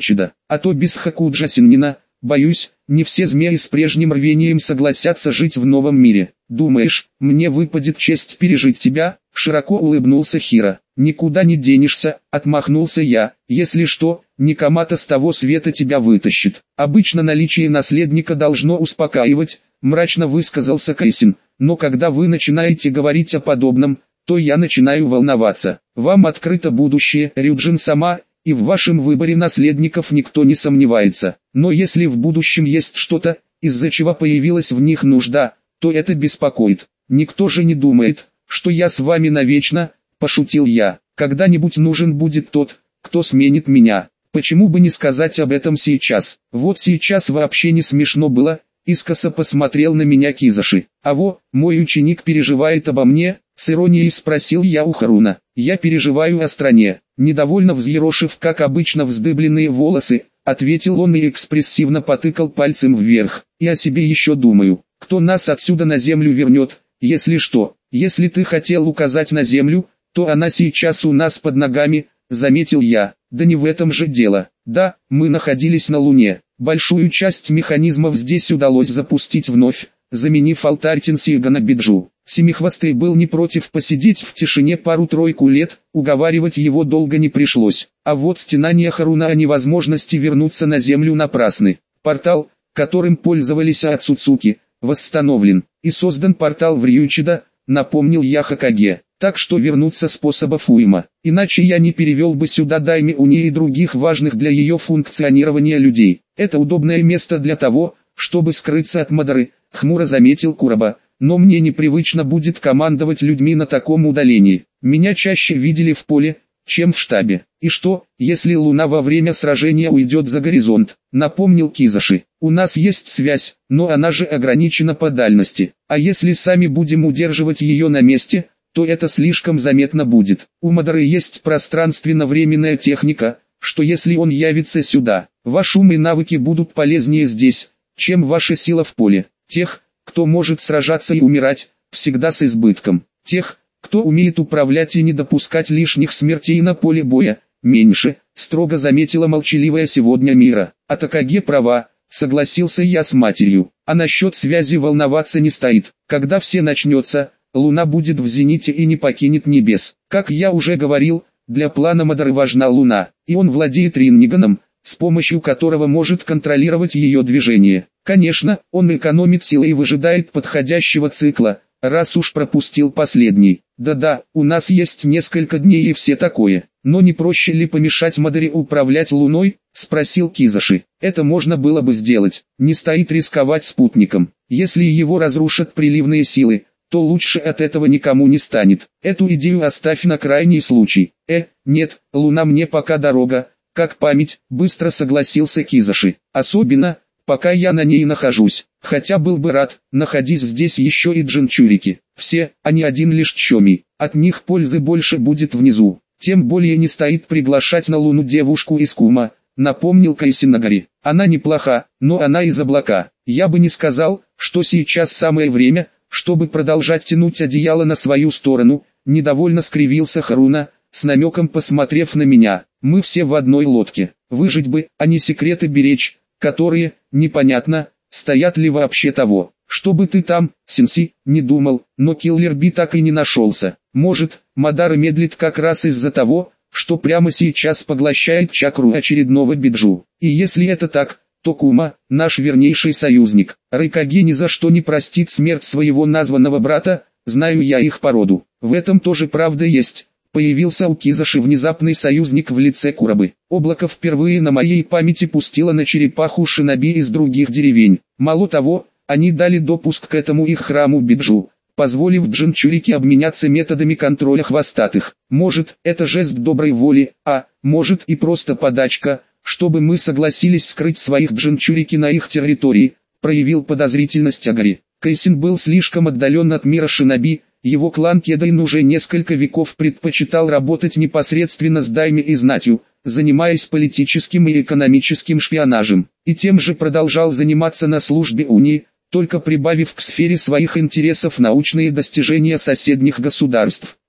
а то без Хакуджа Синнина, боюсь, не все змеи с прежним рвением согласятся жить в новом мире. Думаешь, мне выпадет честь пережить тебя?» Широко улыбнулся Хиро. «Никуда не денешься», — отмахнулся я. «Если что, Никомата с того света тебя вытащит. Обычно наличие наследника должно успокаивать», — мрачно высказался Кайсин. «Но когда вы начинаете говорить о подобном, то я начинаю волноваться. Вам открыто будущее, Рюджин-сама, и в вашем выборе наследников никто не сомневается. Но если в будущем есть что-то, из-за чего появилась в них нужда, то это беспокоит. Никто же не думает, что я с вами навечно», — пошутил я. «Когда-нибудь нужен будет тот, кто сменит меня. Почему бы не сказать об этом сейчас?» «Вот сейчас вообще не смешно было», — искоса посмотрел на меня Кизаши. «А во, мой ученик переживает обо мне?» — с иронией спросил я у Харуна. «Я переживаю о стране», — недовольно взъерошив, как обычно, вздыбленные волосы, ответил он и экспрессивно потыкал пальцем вверх. «И о себе еще думаю. Кто нас отсюда на землю вернет, если что? Если ты хотел указать на землю, то она сейчас у нас под ногами», — заметил я. «Да не в этом же дело. Да, мы находились на Луне. Большую часть механизмов здесь удалось запустить вновь, заменив алтарь Тенсига на Биджу. Семихвостый был не против посидеть в тишине пару-тройку лет, уговаривать его долго не пришлось. А вот стенания Харуна о невозможности вернуться на Землю напрасны. Портал, которым пользовались Ацуцуки, восстановлен, и создан портал в Рьючида, напомнил я Хокаге. Так что вернуться способов уйма, иначе я не перевел бы сюда Дайми Уни и других важных для ее функционирования людей. Это удобное место для того, чтобы скрыться от Мадары, хмуро заметил Куроба. Но мне непривычно будет командовать людьми на таком удалении. Меня чаще видели в поле, чем в штабе. И что, если Луна во время сражения уйдет за горизонт? Напомнил Кизаши. У нас есть связь, но она же ограничена по дальности. А если сами будем удерживать ее на месте, то это слишком заметно будет. У Мадары есть пространственно-временная техника, что если он явится сюда, ваш ум и навыки будут полезнее здесь, чем ваша сила в поле. Тех, кто может сражаться и умирать, всегда с избытком. Тех, кто умеет управлять и не допускать лишних смертей на поле боя, меньше, строго заметила молчаливая сегодня Мира. А Такаге права, согласился я с матерью. А насчет связи волноваться не стоит. Когда все начнется, Луна будет в зените и не покинет небес. Как я уже говорил, для плана Мадары важна Луна, и он владеет Ринниганом, с помощью которого может контролировать ее движение. Конечно, он экономит силы и выжидает подходящего цикла, раз уж пропустил последний. Да-да, у нас есть несколько дней и все такое. Но не проще ли помешать Мадаре управлять Луной? Спросил Кизаши. Это можно было бы сделать. Не стоит рисковать спутником. Если его разрушат приливные силы, то лучше от этого никому не станет. Эту идею оставь на крайний случай. Э, нет, Луна мне пока дорога, как память, быстро согласился Кизаши. Особенно, пока я на ней нахожусь. Хотя был бы рад, находись здесь еще и джинчурики. Все, а не один лишь Чоми. От них пользы больше будет внизу. Тем более не стоит приглашать на Луну девушку из Кума, напомнил Кайсинагари. Она неплоха, но она из облака. Я бы не сказал, что сейчас самое время, чтобы продолжать тянуть одеяло на свою сторону. Недовольно скривился Харуна, с намеком посмотрев на меня. Мы все в одной лодке. Выжить бы, а не секреты беречь, которые, непонятно, стоят ли вообще того. Чтобы ты там, Сенси, не думал, но Киллер Би так и не нашелся. Может, Мадара медлит как раз из-за того, что прямо сейчас поглощает чакру очередного Биджу. И если это так, то Кума, наш вернейший союзник. Райкаге ни за что не простит смерть своего названного брата, знаю я их породу. В этом тоже правда есть. Появился у Кизаши внезапный союзник в лице Куробы. Облако впервые на моей памяти пустило на черепаху шиноби из других деревень. Мало того, они дали допуск к этому их храму Биджу, позволив джинчурике обменяться методами контроля хвостатых. Может, это жест доброй воли, а, может и просто подачка, чтобы мы согласились скрыть своих джинчурики на их территории, проявил подозрительность Агари. Кайсин был слишком отдален от мира шиноби. Его клан Кедайн уже несколько веков предпочитал работать непосредственно с дайми и знатью, занимаясь политическим и экономическим шпионажем, и тем же продолжал заниматься на службе Уни, только прибавив к сфере своих интересов научные достижения соседних государств.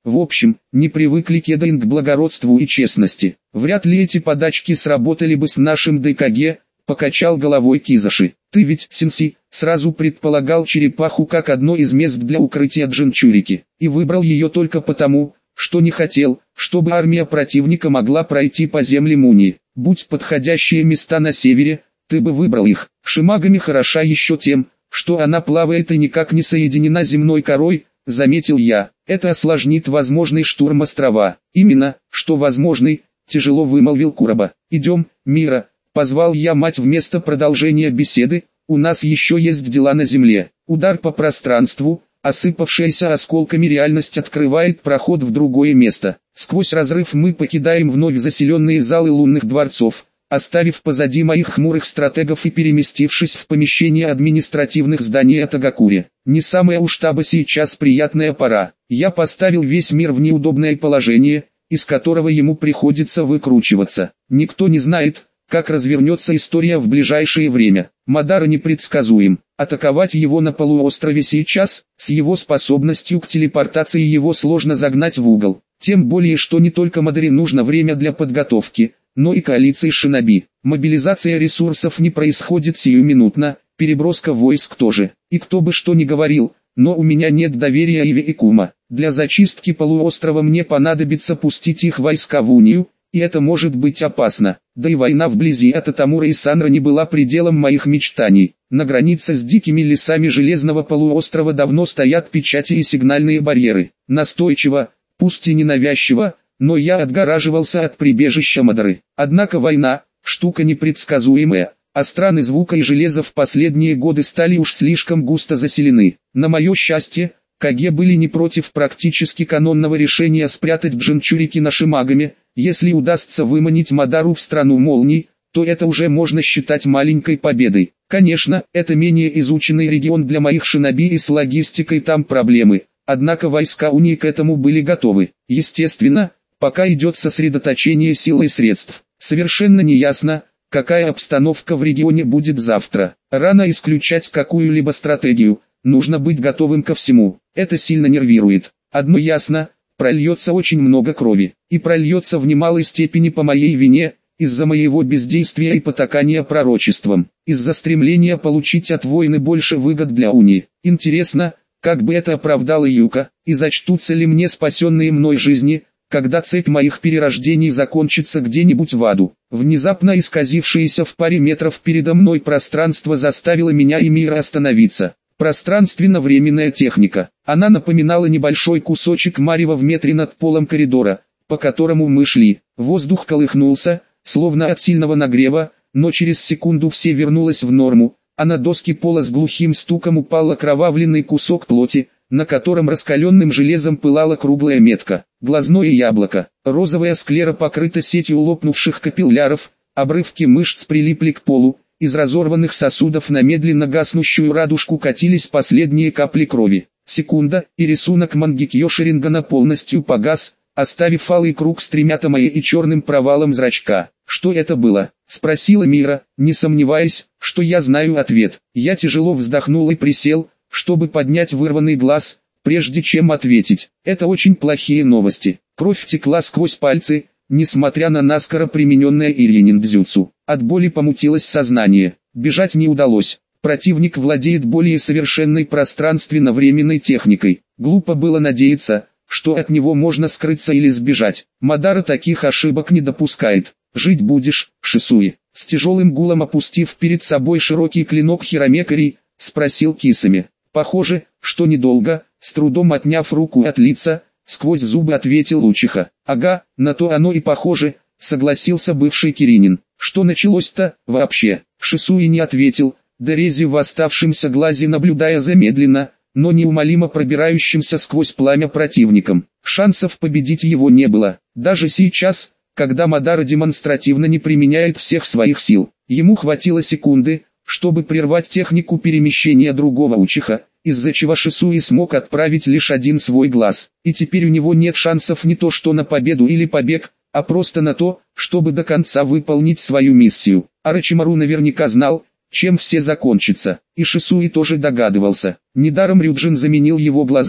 В общем, не привыкли Кедаин к благородству и честности. Вряд ли эти подачки сработали бы с нашим ДКГ, покачал головой Кизаши. Ты ведь, Сенси, сразу предполагал черепаху как одно из мест для укрытия Джинчурики, и выбрал ее только потому, что не хотел, чтобы армия противника могла пройти по земле Мунии. Будь подходящие места на севере, ты бы выбрал их. Шимагами хороша еще тем, что она плавает и никак не соединена земной корой, заметил я. Это осложнит возможный штурм острова. Именно, что возможный, тяжело вымолвил Куроба. Идем, Мира, позвал я мать вместо продолжения беседы, у нас еще есть дела на земле. Удар по пространству, осыпавшаяся осколками реальность открывает проход в другое место. Сквозь разрыв мы покидаем вновь заселенные залы лунных дворцов, оставив позади моих хмурых стратегов и переместившись в помещение административных зданий Атагакури. Не самая уж таба сейчас приятная пора. Я поставил весь мир в неудобное положение, из которого ему приходится выкручиваться. Никто не знает, как развернется история в ближайшее время. Мадара непредсказуем. Атаковать его на полуострове сейчас, с его способностью к телепортации его сложно загнать в угол. Тем более, что не только Мадаре нужно время для подготовки, но и коалиции шиноби. Мобилизация ресурсов не происходит сиюминутно, переброска войск тоже. И кто бы что ни говорил, но у меня нет доверия Иве и Кума. Для зачистки полуострова мне понадобится пустить их войска в Унию, и это может быть опасно. Да и война вблизи от Атамура и Санра не была пределом моих мечтаний. На границе с дикими лесами Железного полуострова давно стоят печати и сигнальные барьеры. Настойчиво, пусть и ненавязчиво, но я отгораживался от прибежища Мадары. Однако война – штука непредсказуемая, а страны звука и железа в последние годы стали уж слишком густо заселены. На мое счастье, Каге были не против практически канонного решения спрятать Джинчурики на Шимагами. Если удастся выманить Мадару в страну молний, то это уже можно считать маленькой победой. Конечно, это менее изученный регион для моих шиноби и с логистикой там проблемы, однако войска Унии к этому были готовы. Естественно, пока идет сосредоточение сил и средств. Совершенно неясно, какая обстановка в регионе будет завтра. Рано исключать какую-либо стратегию, нужно быть готовым ко всему. Это сильно нервирует. Одно ясно, прольется очень много крови. И прольется в немалой степени по моей вине, из-за моего бездействия и потакания пророчеством. Из-за стремления получить от войны больше выгод для Унии. Интересно, как бы это оправдало Юка, и зачтутся ли мне спасенные мной жизни, когда цепь моих перерождений закончится где-нибудь в аду. Внезапно исказившееся в паре метров передо мной пространство заставило меня и Мира остановиться. Пространственно-временная техника. Она напоминала небольшой кусочек марева в метре над полом коридора, по которому мы шли. Воздух колыхнулся, словно от сильного нагрева, но через секунду все вернулось в норму, а на доски пола с глухим стуком упал окровавленный кусок плоти, на котором раскаленным железом пылала круглая метка. Глазное яблоко. Розовая склера покрыта сетью лопнувших капилляров, обрывки мышц прилипли к полу, из разорванных сосудов на медленно гаснущую радужку катились последние капли крови. Секунда, и рисунок Мангикьё Шарингана полностью погас, оставив алый круг с тремя томами и черным провалом зрачка. «Что это было?» — спросила Мира, не сомневаясь, что я знаю ответ. Я тяжело вздохнул и присел, чтобы поднять вырванный глаз, прежде чем ответить. Это очень плохие новости. Кровь текла сквозь пальцы, несмотря на наскоро примененное ирья-ниндзюцу. От боли помутилось сознание. Бежать не удалось. Противник владеет более совершенной пространственно-временной техникой. Глупо было надеяться, что от него можно скрыться или сбежать. Мадара таких ошибок не допускает. «Жить будешь, Шисуи?» С тяжелым гулом опустив перед собой широкий клинок Хиромекари, спросил Кисами. «Похоже, что недолго», с трудом отняв руку от лица, сквозь зубы ответил Учиха. «Ага, на то оно и похоже», согласился бывший Киринин. «Что началось-то, вообще?» Шисуи не ответил, Дерези в оставшемся глазе наблюдая за медленно, но неумолимо пробирающимся сквозь пламя противником. Шансов победить его не было, даже сейчас, когда Мадара демонстративно не применяет всех своих сил. Ему хватило секунды, чтобы прервать технику перемещения другого Учиха, из-за чего Шисуи смог отправить лишь один свой глаз. И теперь у него нет шансов не то что на победу или побег, а просто на то, чтобы до конца выполнить свою миссию. Орочимару наверняка знал, чем все закончится, и Шисуи тоже догадывался. Недаром Рюджин заменил его глаза,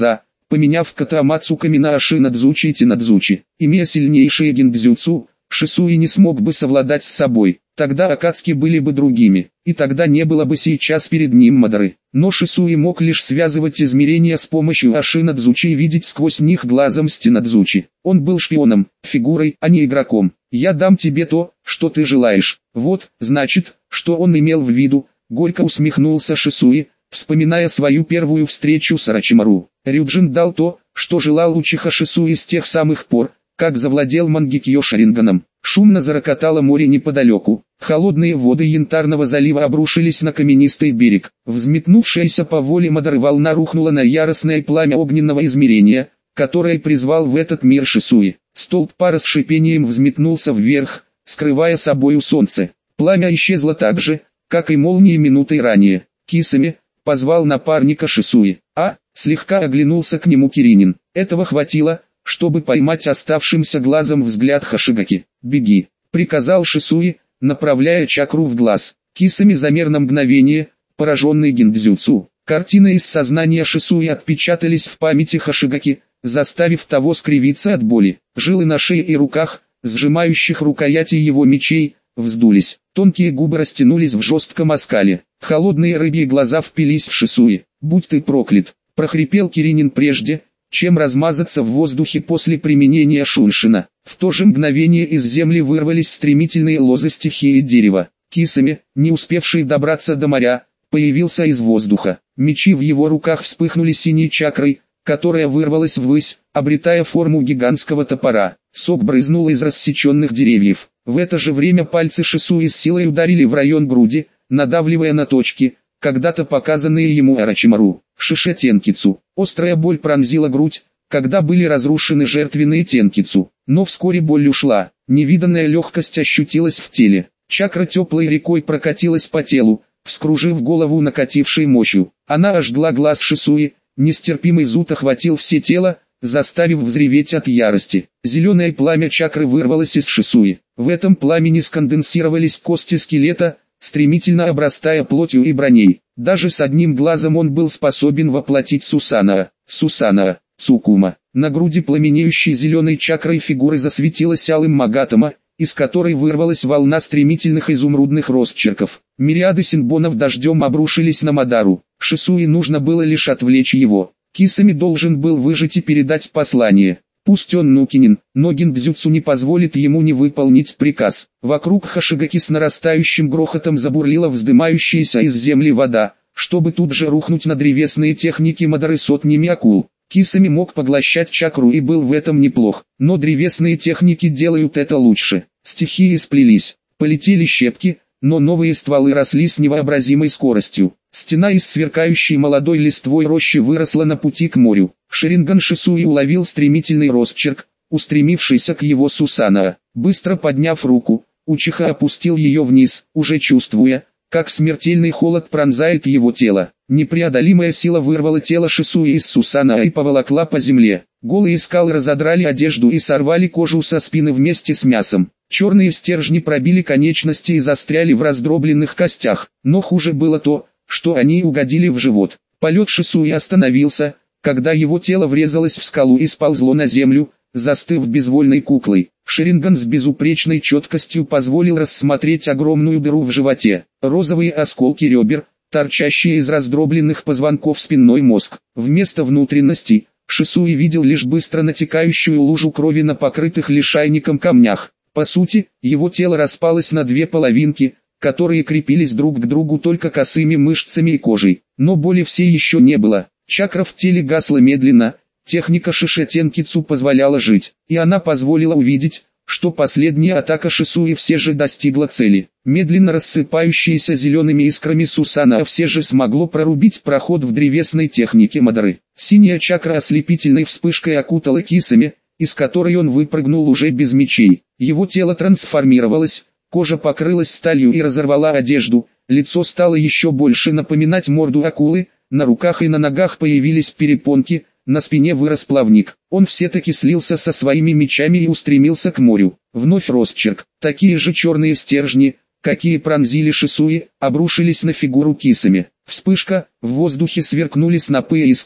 поменяв ката Амацуками на Аши-Надзучи и Ти-Надзучи. Имея сильнейшие гиндзюцу, Шисуи не смог бы совладать с собой, тогда Акатsuки были бы другими, и тогда не было бы сейчас перед ним Мадары. Но Шисуи мог лишь связывать измерения с помощью Аши-Надзучи и видеть сквозь них глазом с Ти-Надзучи. Он был шпионом, фигурой, а не игроком. «Я дам тебе то, что ты желаешь». Вот, значит, что он имел в виду, горько усмехнулся Шисуи, вспоминая свою первую встречу с Орочимару. Рюджин дал то, что желал Учиха Шисуи с тех самых пор, как завладел Мангекьё Шаринганом. Шумно зарокотало море неподалеку. Холодные воды Янтарного залива обрушились на каменистый берег. Взметнувшаяся по воле Мадары волна рухнула на яростное пламя огненного измерения, которое призвал в этот мир Шисуи. Столб пара с шипением взметнулся вверх, скрывая собою солнце. Пламя исчезло так же, как и молнии минутой ранее. «Кисами», — позвал напарника Шисуи. «А», — слегка оглянулся к нему Киринин. Этого хватило, чтобы поймать оставшимся глазом взгляд Хашигаки. «Беги», — приказал Шисуи, направляя чакру в глаз. Кисами замер на мгновение, пораженный гиндзюцу. Картины из сознания Шисуи отпечатались в памяти Хашигаки, заставив того скривиться от боли. Жилы на шее и руках, сжимающих рукояти его мечей, вздулись. Тонкие губы растянулись в жестком оскале. Холодные рыбьи глаза впились в Шисуи. «Будь ты проклят», — прохрипел Киринин прежде, чем размазаться в воздухе после применения Шуншина. В то же мгновение из земли вырвались стремительные лозы стихии дерева. Кисами, не успевший добраться до моря, появился из воздуха. Мечи в его руках вспыхнули синей чакрой, которая вырвалась ввысь, обретая форму гигантского топора. Сок брызнул из рассеченных деревьев. В это же время пальцы Шисуи с силой ударили в район груди, надавливая на точки, когда-то показанные ему Орочимару. Шише Тенкицу. Острая боль пронзила грудь, когда были разрушены жертвенные Тенкицу. Но вскоре боль ушла. Невиданная легкость ощутилась в теле. Чакра теплой рекой прокатилась по телу, вскружив голову накатившей мощью. Она ожгла глаз Шисуи, нестерпимый зуд охватил все тело, заставив взреветь от ярости. Зеленое пламя чакры вырвалось из Шисуи. В этом пламени сконденсировались кости скелета, стремительно обрастая плотью и броней. Даже с одним глазом он был способен воплотить Сусанаа. Сусанаа, Цукума. На груди пламенеющей зеленой чакрой фигуры засветилась алым магатама, из которой вырвалась волна стремительных изумрудных росчерков. Мириады синбонов дождем обрушились на Мадару. Шисуи нужно было лишь отвлечь его. Кисами должен был выжить и передать послание. Пусть он Нукинин, но гиндзюцу не позволит ему не выполнить приказ. Вокруг Хашигаки с нарастающим грохотом забурлила вздымающаяся из земли вода, чтобы тут же рухнуть на древесные техники Мадары сотнями акул. Кисами мог поглощать чакру и был в этом неплох, но древесные техники делают это лучше. Стихии сплелись, полетели щепки, но новые стволы росли с невообразимой скоростью. Стена из сверкающей молодой листвой рощи выросла на пути к морю. Шаринган Шисуи уловил стремительный росчерк, устремившийся к его Сусанаа. Быстро подняв руку, Учиха опустил ее вниз, уже чувствуя, как смертельный холод пронзает его тело. Непреодолимая сила вырвала тело Шисуи из Сусанаа и поволокла по земле. Голые скалы разодрали одежду и сорвали кожу со спины вместе с мясом. Черные стержни пробили конечности и застряли в раздробленных костях. Но хуже было то, что они угодили в живот. Полет Шисуи остановился, когда его тело врезалось в скалу и сползло на землю, застыв безвольной куклой. Шаринган с безупречной четкостью позволил рассмотреть огромную дыру в животе, розовые осколки ребер, торчащие из раздробленных позвонков спинной мозг. Вместо внутренностей, Шисуи видел лишь быстро натекающую лужу крови на покрытых лишайником камнях. По сути, его тело распалось на две половинки, которые крепились друг к другу только косыми мышцами и кожей. Но боли все еще не было. Чакра в теле гасла медленно, техника Шише Тенкицу позволяла жить, и она позволила увидеть, что последняя атака Шисуи все же достигла цели. Медленно рассыпающиеся зелеными искрами Сусанаа все же смогло прорубить проход в древесной технике Мадары. Синяя чакра ослепительной вспышкой окутала Кисами, из которой он выпрыгнул уже без мечей. Его тело трансформировалось, кожа покрылась сталью и разорвала одежду, лицо стало еще больше напоминать морду акулы, на руках и на ногах появились перепонки, на спине вырос плавник. Он все-таки слился со своими мечами и устремился к морю. Вновь росчерк. Такие же черные стержни, какие пронзили Шисуи, обрушились на фигуру Кисами. Вспышка, в воздухе сверкнули снопы искр,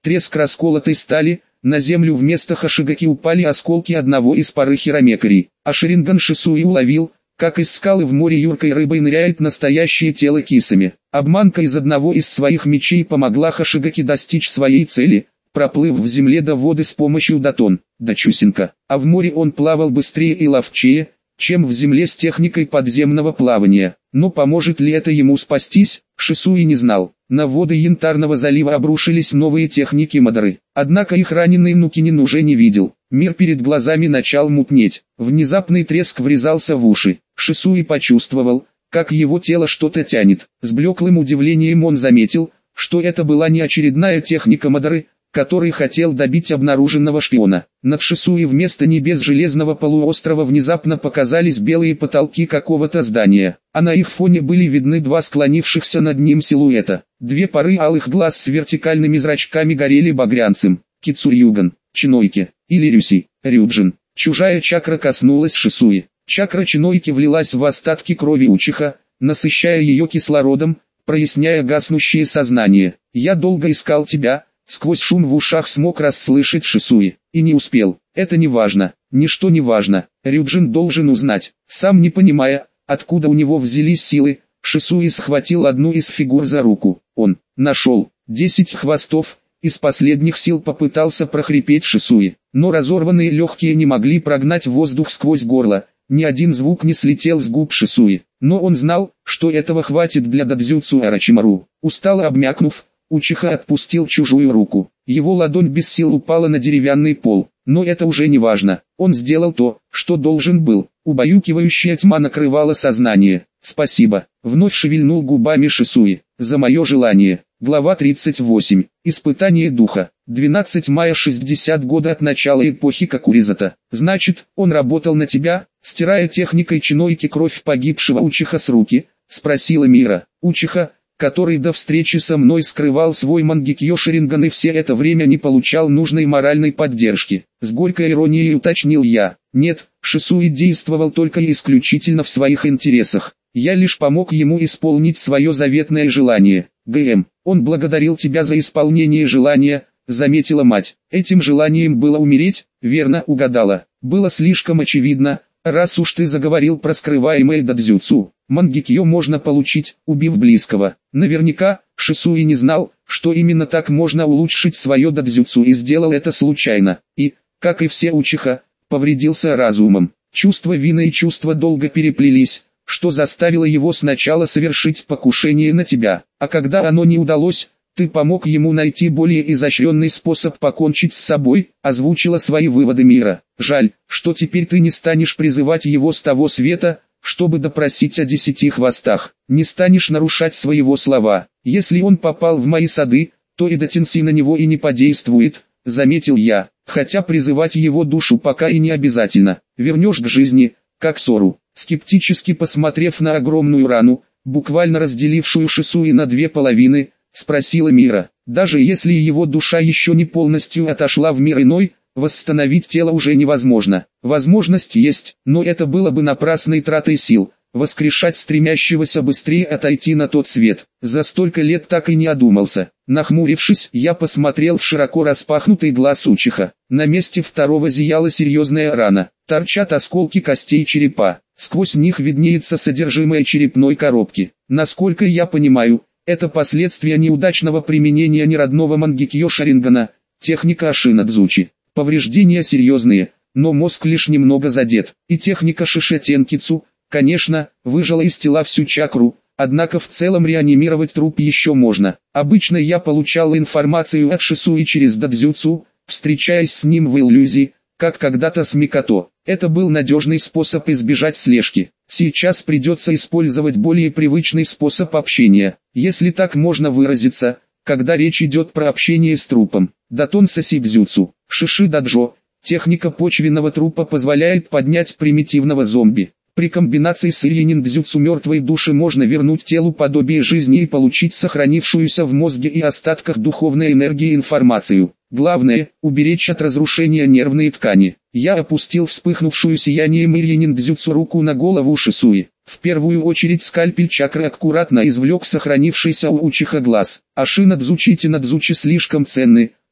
Треск расколотой стали, на землю вместо Хошигаки упали осколки одного из пары хиромекарей. А Шаринган Шисуи уловил, как из скалы в море юркой рыбой ныряет настоящее тело Кисами. Обманка из одного из своих мечей помогла Хошигаки достичь своей цели, проплыв в земле до воды с помощью датон, дачусинка. А в море он плавал быстрее и ловчее, чем в земле с техникой подземного плавания. Но поможет ли это ему спастись, Шисуи не знал. На воды Янтарного залива обрушились новые техники Мадары. Однако их раненый Нукинин уже не видел. Мир перед глазами начал мутнеть. Внезапный треск врезался в уши. Шисуи почувствовал, как его тело что-то тянет. С блеклым удивлением он заметил, что это была не очередная техника Мадары, который хотел добить обнаруженного шпиона. Над Шисуи вместо небес железного полуострова внезапно показались белые потолки какого-то здания, а на их фоне были видны два склонившихся над ним силуэта. Две пары алых глаз с вертикальными зрачками горели багрянцем. Кицурюган, Чинойки, или Рюси, Рюджин. Чужая чакра коснулась Шисуи. Чакра Чинойки влилась в остатки крови Учиха, насыщая ее кислородом, проясняя гаснущее сознание. «Я долго искал тебя», — сквозь шум в ушах смог расслышать Шисуи. «И не успел. Это не важно. Ничто не важно. Рюджин должен узнать». Сам не понимая, откуда у него взялись силы, Шисуи схватил одну из фигур за руку. Он нашел десять хвостов. Из последних сил попытался прохрипеть Шисуи, но разорванные легкие не могли прогнать воздух сквозь горло. Ни один звук не слетел с губ Шисуи, но он знал, что этого хватит для дадзюцу Орочимару. Устало обмякнув, Учиха отпустил чужую руку. Его ладонь без сил упала на деревянный пол, но это уже не важно. Он сделал то, что должен был. Убаюкивающая тьма накрывала сознание. «Спасибо», — вновь шевельнул губами Шисуи, — «за мое желание». Глава тридцать восемь. Испытание духа. двенадцатого мая шестьдесят года от начала эпохи Какуризата. Значит, он работал на тебя, стирая техникой Чинойки кровь погибшего Учиха с руки? Спросила Мира. Учиха, который до встречи со мной скрывал свой Мангекьё Шаринган и все это время не получал нужной моральной поддержки. С горькой иронией уточнил я. Нет, Шисуи действовал только и исключительно в своих интересах. Я лишь помог ему исполнить свое заветное желание. ГМ, он благодарил тебя за исполнение желания, заметила мать. Этим желанием было умереть, верно угадала. Было слишком очевидно, раз уж ты заговорил про скрываемое дадзюцу. Мангекьё можно получить, убив близкого. Наверняка, Шисуи не знал, что именно так можно улучшить свое дадзюцу и сделал это случайно. И, как и все Учиха, повредился разумом. Чувство вины и чувство долга переплелись, что заставило его сначала совершить покушение на тебя, а когда оно не удалось, ты помог ему найти более изощренный способ покончить с собой, озвучила свои выводы Мира. Жаль, что теперь ты не станешь призывать его с того света, чтобы допросить о десяти хвостах, не станешь нарушать своего слова. Если он попал в мои сады, то и Датинси на него и не подействует, заметил я, хотя призывать его душу пока и не обязательно. Вернешь к жизни, как Сору. Скептически посмотрев на огромную рану, буквально разделившую Шисуи на две половины, спросила Мира. Даже если его душа еще не полностью отошла в мир иной, восстановить тело уже невозможно. Возможность есть, но это было бы напрасной тратой сил, воскрешать стремящегося быстрее отойти на тот свет. За столько лет так и не одумался. Нахмурившись, я посмотрел в широко распахнутый глаз Учиха. На месте второго зияла серьезная рана. Торчат осколки костей черепа. Сквозь них виднеется содержимое черепной коробки. Насколько я понимаю, это последствия неудачного применения неродного Мангекьё Шарингана, техника Ашинадзучи. Повреждения серьезные, но мозг лишь немного задет. И техника Шишетенкицу, конечно, выжила из тела всю чакру, однако в целом реанимировать труп еще можно. Обычно я получал информацию от Шисуи через дадзюцу, встречаясь с ним в иллюзии, как когда-то с Микото. Это был надежный способ избежать слежки. Сейчас придется использовать более привычный способ общения, если так можно выразиться, когда речь идет про общение с трупом. Датон сосибзюцу, шиши даджо, техника почвенного трупа позволяет поднять примитивного зомби. При комбинации с ирьяниндзюцу мертвой души можно вернуть телу подобие жизни и получить сохранившуюся в мозге и остатках духовной энергии информацию. Главное – уберечь от разрушения нервные ткани. Я опустил вспыхнувшую сиянием ирьяниндзюцу руку на голову Шисуи. В первую очередь скальпель чакры аккуратно извлек сохранившийся у Учиха глаз. Ашинадзучи и Тинадзучи слишком ценны,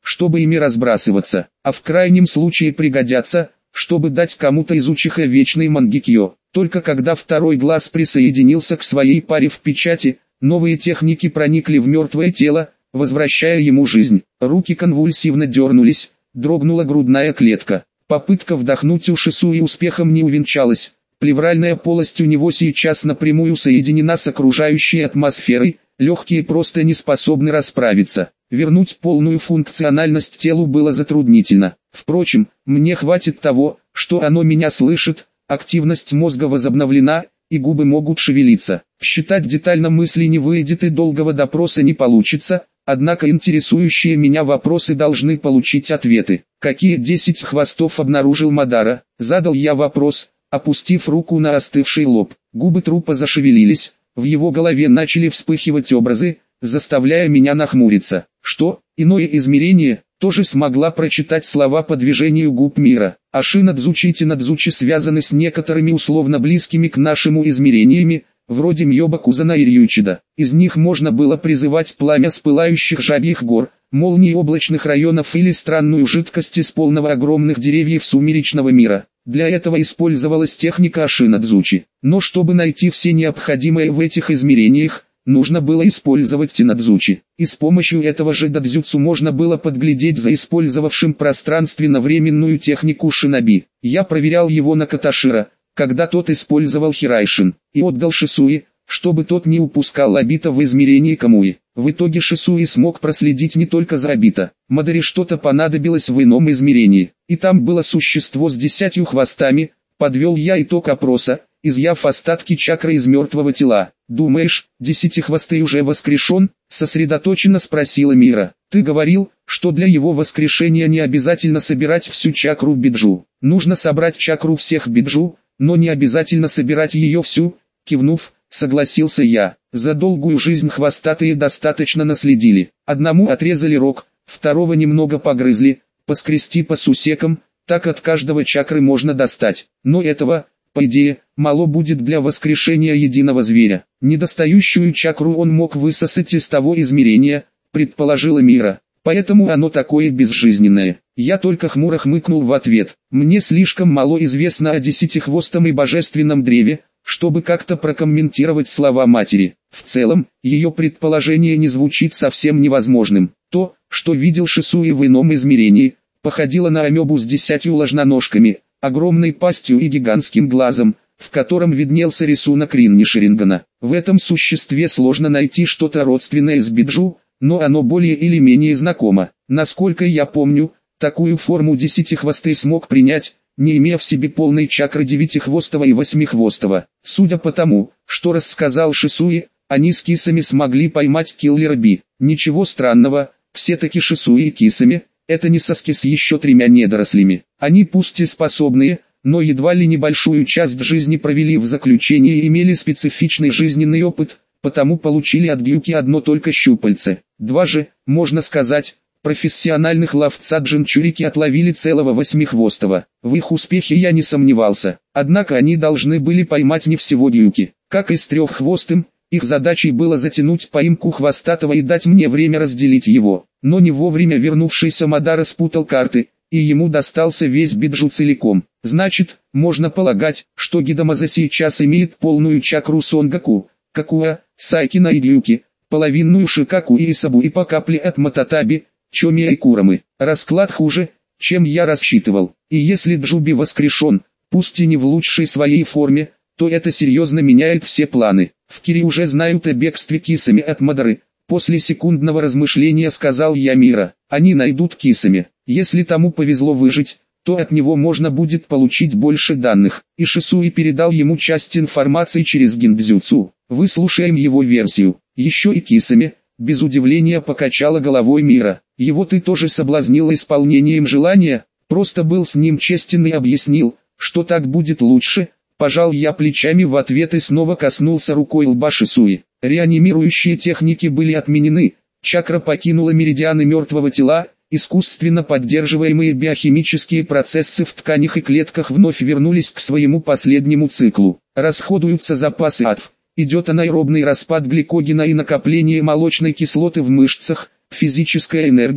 чтобы ими разбрасываться, а в крайнем случае пригодятся, чтобы дать кому-то из Учиха вечный Мангекьё. Только когда второй глаз присоединился к своей паре в печати, новые техники проникли в мертвое тело, возвращая ему жизнь. Руки конвульсивно дернулись, дрогнула грудная клетка. Попытка вдохнуть у Шисуи успехом не увенчалась. Плевральная полость у него сейчас напрямую соединена с окружающей атмосферой, легкие просто не способны расправиться. Вернуть полную функциональность телу было затруднительно. Впрочем, мне хватит того, что оно меня слышит, активность мозга возобновлена, и губы могут шевелиться. Считать детально мысли не выйдет и долгого допроса не получится, однако интересующие меня вопросы должны получить ответы. Какие десять хвостов обнаружил Мадара? Задал я вопрос, опустив руку на остывший лоб. Губы трупа зашевелились, в его голове начали вспыхивать образы, заставляя меня нахмуриться. Что, иное измерение? Тоже смогла прочитать слова по движению губ мира. Аши Надзучи и Тинадзучи связаны с некоторыми условно близкими к нашему измерениями, вроде Мьёбакузана и Рьючида. Из них можно было призывать пламя с пылающих жабьих гор, молнии облачных районов или странную жидкость из полного огромных деревьев сумеречного мира. Для этого использовалась техника Аши Надзучи. Но чтобы найти все необходимое в этих измерениях, нужно было использовать Тинадзучи. И с помощью этого же дадзюцу можно было подглядеть за использовавшим пространственно-временную технику шиноби. Я проверял его на Каташира, когда тот использовал Хирайшин, и отдал Шисуи, чтобы тот не упускал Обита в измерении Камуи. В итоге Шисуи смог проследить не только за Обита. Мадаре что-то понадобилось в ином измерении, и там было существо с десятью хвостами. Подвел я итог опроса, изъяв остатки чакры из мертвого тела. «Думаешь, десятихвостый уже воскрешен?» — сосредоточенно спросила Мира. «Ты говорил, что для его воскрешения не обязательно собирать всю чакру биджу. Нужно собрать чакру всех биджу, но не обязательно собирать ее всю», — кивнув, согласился я. За долгую жизнь хвостатые достаточно наследили. Одному отрезали рог, второго немного погрызли, поскрести по сусекам, так от каждого чакры можно достать. Но этого, по идее, мало будет для воскрешения единого зверя. Недостающую чакру он мог высосать из того измерения, предположила Мира. Поэтому оно такое безжизненное. Я только хмуро хмыкнул в ответ. Мне слишком мало известно о десятихвостом и божественном древе, чтобы как-то прокомментировать слова матери. В целом, ее предположение не звучит совсем невозможным. То, что видел Шисуи в ином измерении, походило на амебу с десятью ложноножками, огромной пастью и гигантским глазом, в котором виднелся рисунок Ринни Шерингана. В этом существе сложно найти что-то родственное с биджу, но оно более или менее знакомо. Насколько я помню, такую форму десятихвостый смог принять, не имея в себе полной чакры девятихвостого и восьмихвостого. Судя по тому, что рассказал Шисуи, они с кисами смогли поймать киллера Би. Ничего странного, все-таки Шисуи и кисами — это не соски с еще тремя недорослями. Они пусть и способные, но едва ли небольшую часть жизни провели в заключении и имели специфичный жизненный опыт, потому получили от Гюки одно только щупальце. Два же, можно сказать, профессиональных ловца джинчурики отловили целого восьмихвостого. В их успехе я не сомневался. Однако они должны были поймать не всего Гюки. Как и с треххвостым, их задачей было затянуть поимку хвостатого и дать мне время разделить его. Но не вовремя вернувшийся Мадара спутал карты, и ему достался весь биджу целиком. Значит, можно полагать, что Гидамаза сейчас имеет полную чакру Сонгоку, Какуа, Сайкина и Гюки, половинную Шикаку и Исабу и по капле от Мататаби, Чомия и Курамы. Расклад хуже, чем я рассчитывал. И если Джуби воскрешен, пусть и не в лучшей своей форме, то это серьезно меняет все планы. В Кире уже знают о бегстве кисами от Мадары. После секундного размышления сказал я Мира. Они найдут кисами. Если тому повезло выжить, то от него можно будет получить больше данных. И Шисуи передал ему часть информации через гиндзюцу. Выслушаем его версию. Еще и кисами. Без удивления покачала головой Мира. Его ты тоже соблазнил исполнением желания, просто был с ним честен и объяснил, что так будет лучше. Пожал я плечами в ответ и снова коснулся рукой лба Шисуи. Реанимирующие техники были отменены, чакра покинула меридианы мертвого тела, искусственно поддерживаемые биохимические процессы в тканях и клетках вновь вернулись к своему последнему циклу. Расходуются запасы АТФ. Идет анаэробный распад гликогена и накопление молочной кислоты в мышцах, физическая энергия,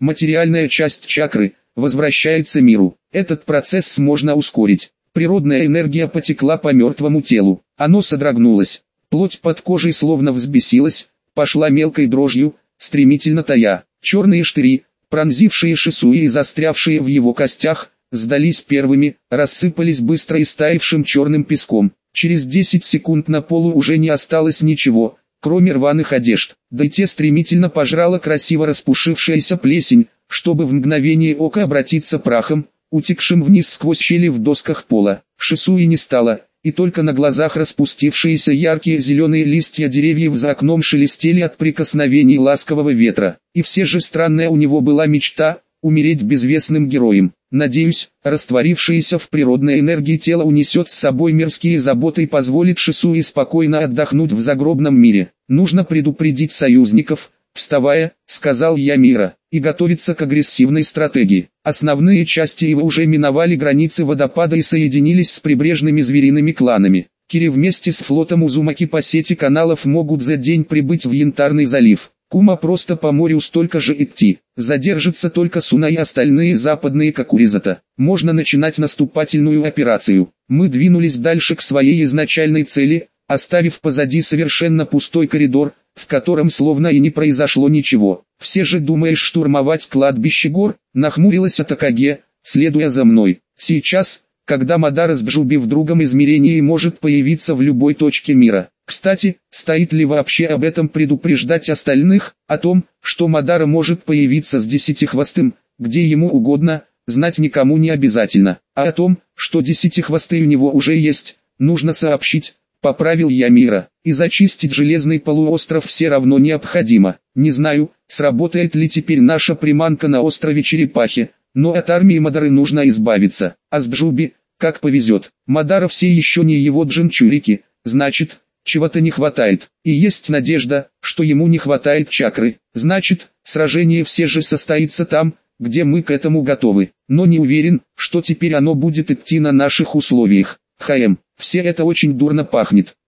материальная часть чакры возвращается миру. Этот процесс можно ускорить. Природная энергия потекла по мертвому телу. Оно содрогнулось. Плоть под кожей словно взбесилась, пошла мелкой дрожью, стремительно тая. Черные штыри, пронзившие Шисуи и застрявшие в его костях, сдались первыми, рассыпались быстро и стаившим черным песком. Через десять секунд на полу уже не осталось ничего, кроме рваных одежд. Да и те стремительно пожрала красиво распушившаяся плесень, чтобы в мгновение ока обратиться прахом, утекшим вниз сквозь щели в досках пола. Шисуи не стало, и только на глазах распустившиеся яркие зеленые листья деревьев за окном шелестели от прикосновений ласкового ветра. И все же странная у него была мечта — умереть безвестным героем. Надеюсь, растворившееся в природной энергии тело унесет с собой мирские заботы и позволит Шисуи спокойно отдохнуть в загробном мире. Нужно предупредить союзников, вставая, сказал Ямира, и готовиться к агрессивной стратегии. Основные части его уже миновали границы водопада и соединились с прибрежными звериными кланами. Кири вместе с флотом Узумаки по сети каналов могут за день прибыть в Янтарный залив. Кума просто по морю столько же идти. Задержится только Суна и остальные западные Какуризата. Можно начинать наступательную операцию. Мы двинулись дальше к своей изначальной цели, оставив позади совершенно пустой коридор, в котором словно и не произошло ничего. Все же думаешь штурмовать кладбище гор? Нахмурилась Атакаге, следуя за мной. Сейчас, когда Мадара с Джуби в другом измерении может появиться в любой точке мира. Кстати, стоит ли вообще об этом предупреждать остальных, о том, что Мадара может появиться с Десятихвостым, где ему угодно, знать никому не обязательно. А о том, что Десятихвостый у него уже есть, нужно сообщить, поправил Ямира. И зачистить Железный полуостров все равно необходимо. Не знаю, сработает ли теперь наша приманка на острове Черепахи, но от армии Мадары нужно избавиться. А с Джуби, как повезет. Мадара все еще не его джинчурики, значит, чего-то не хватает. И есть надежда, что ему не хватает чакры. Значит, сражение все же состоится там, где мы к этому готовы. Но не уверен, что теперь оно будет идти на наших условиях. Хм, все это очень дурно пахнет.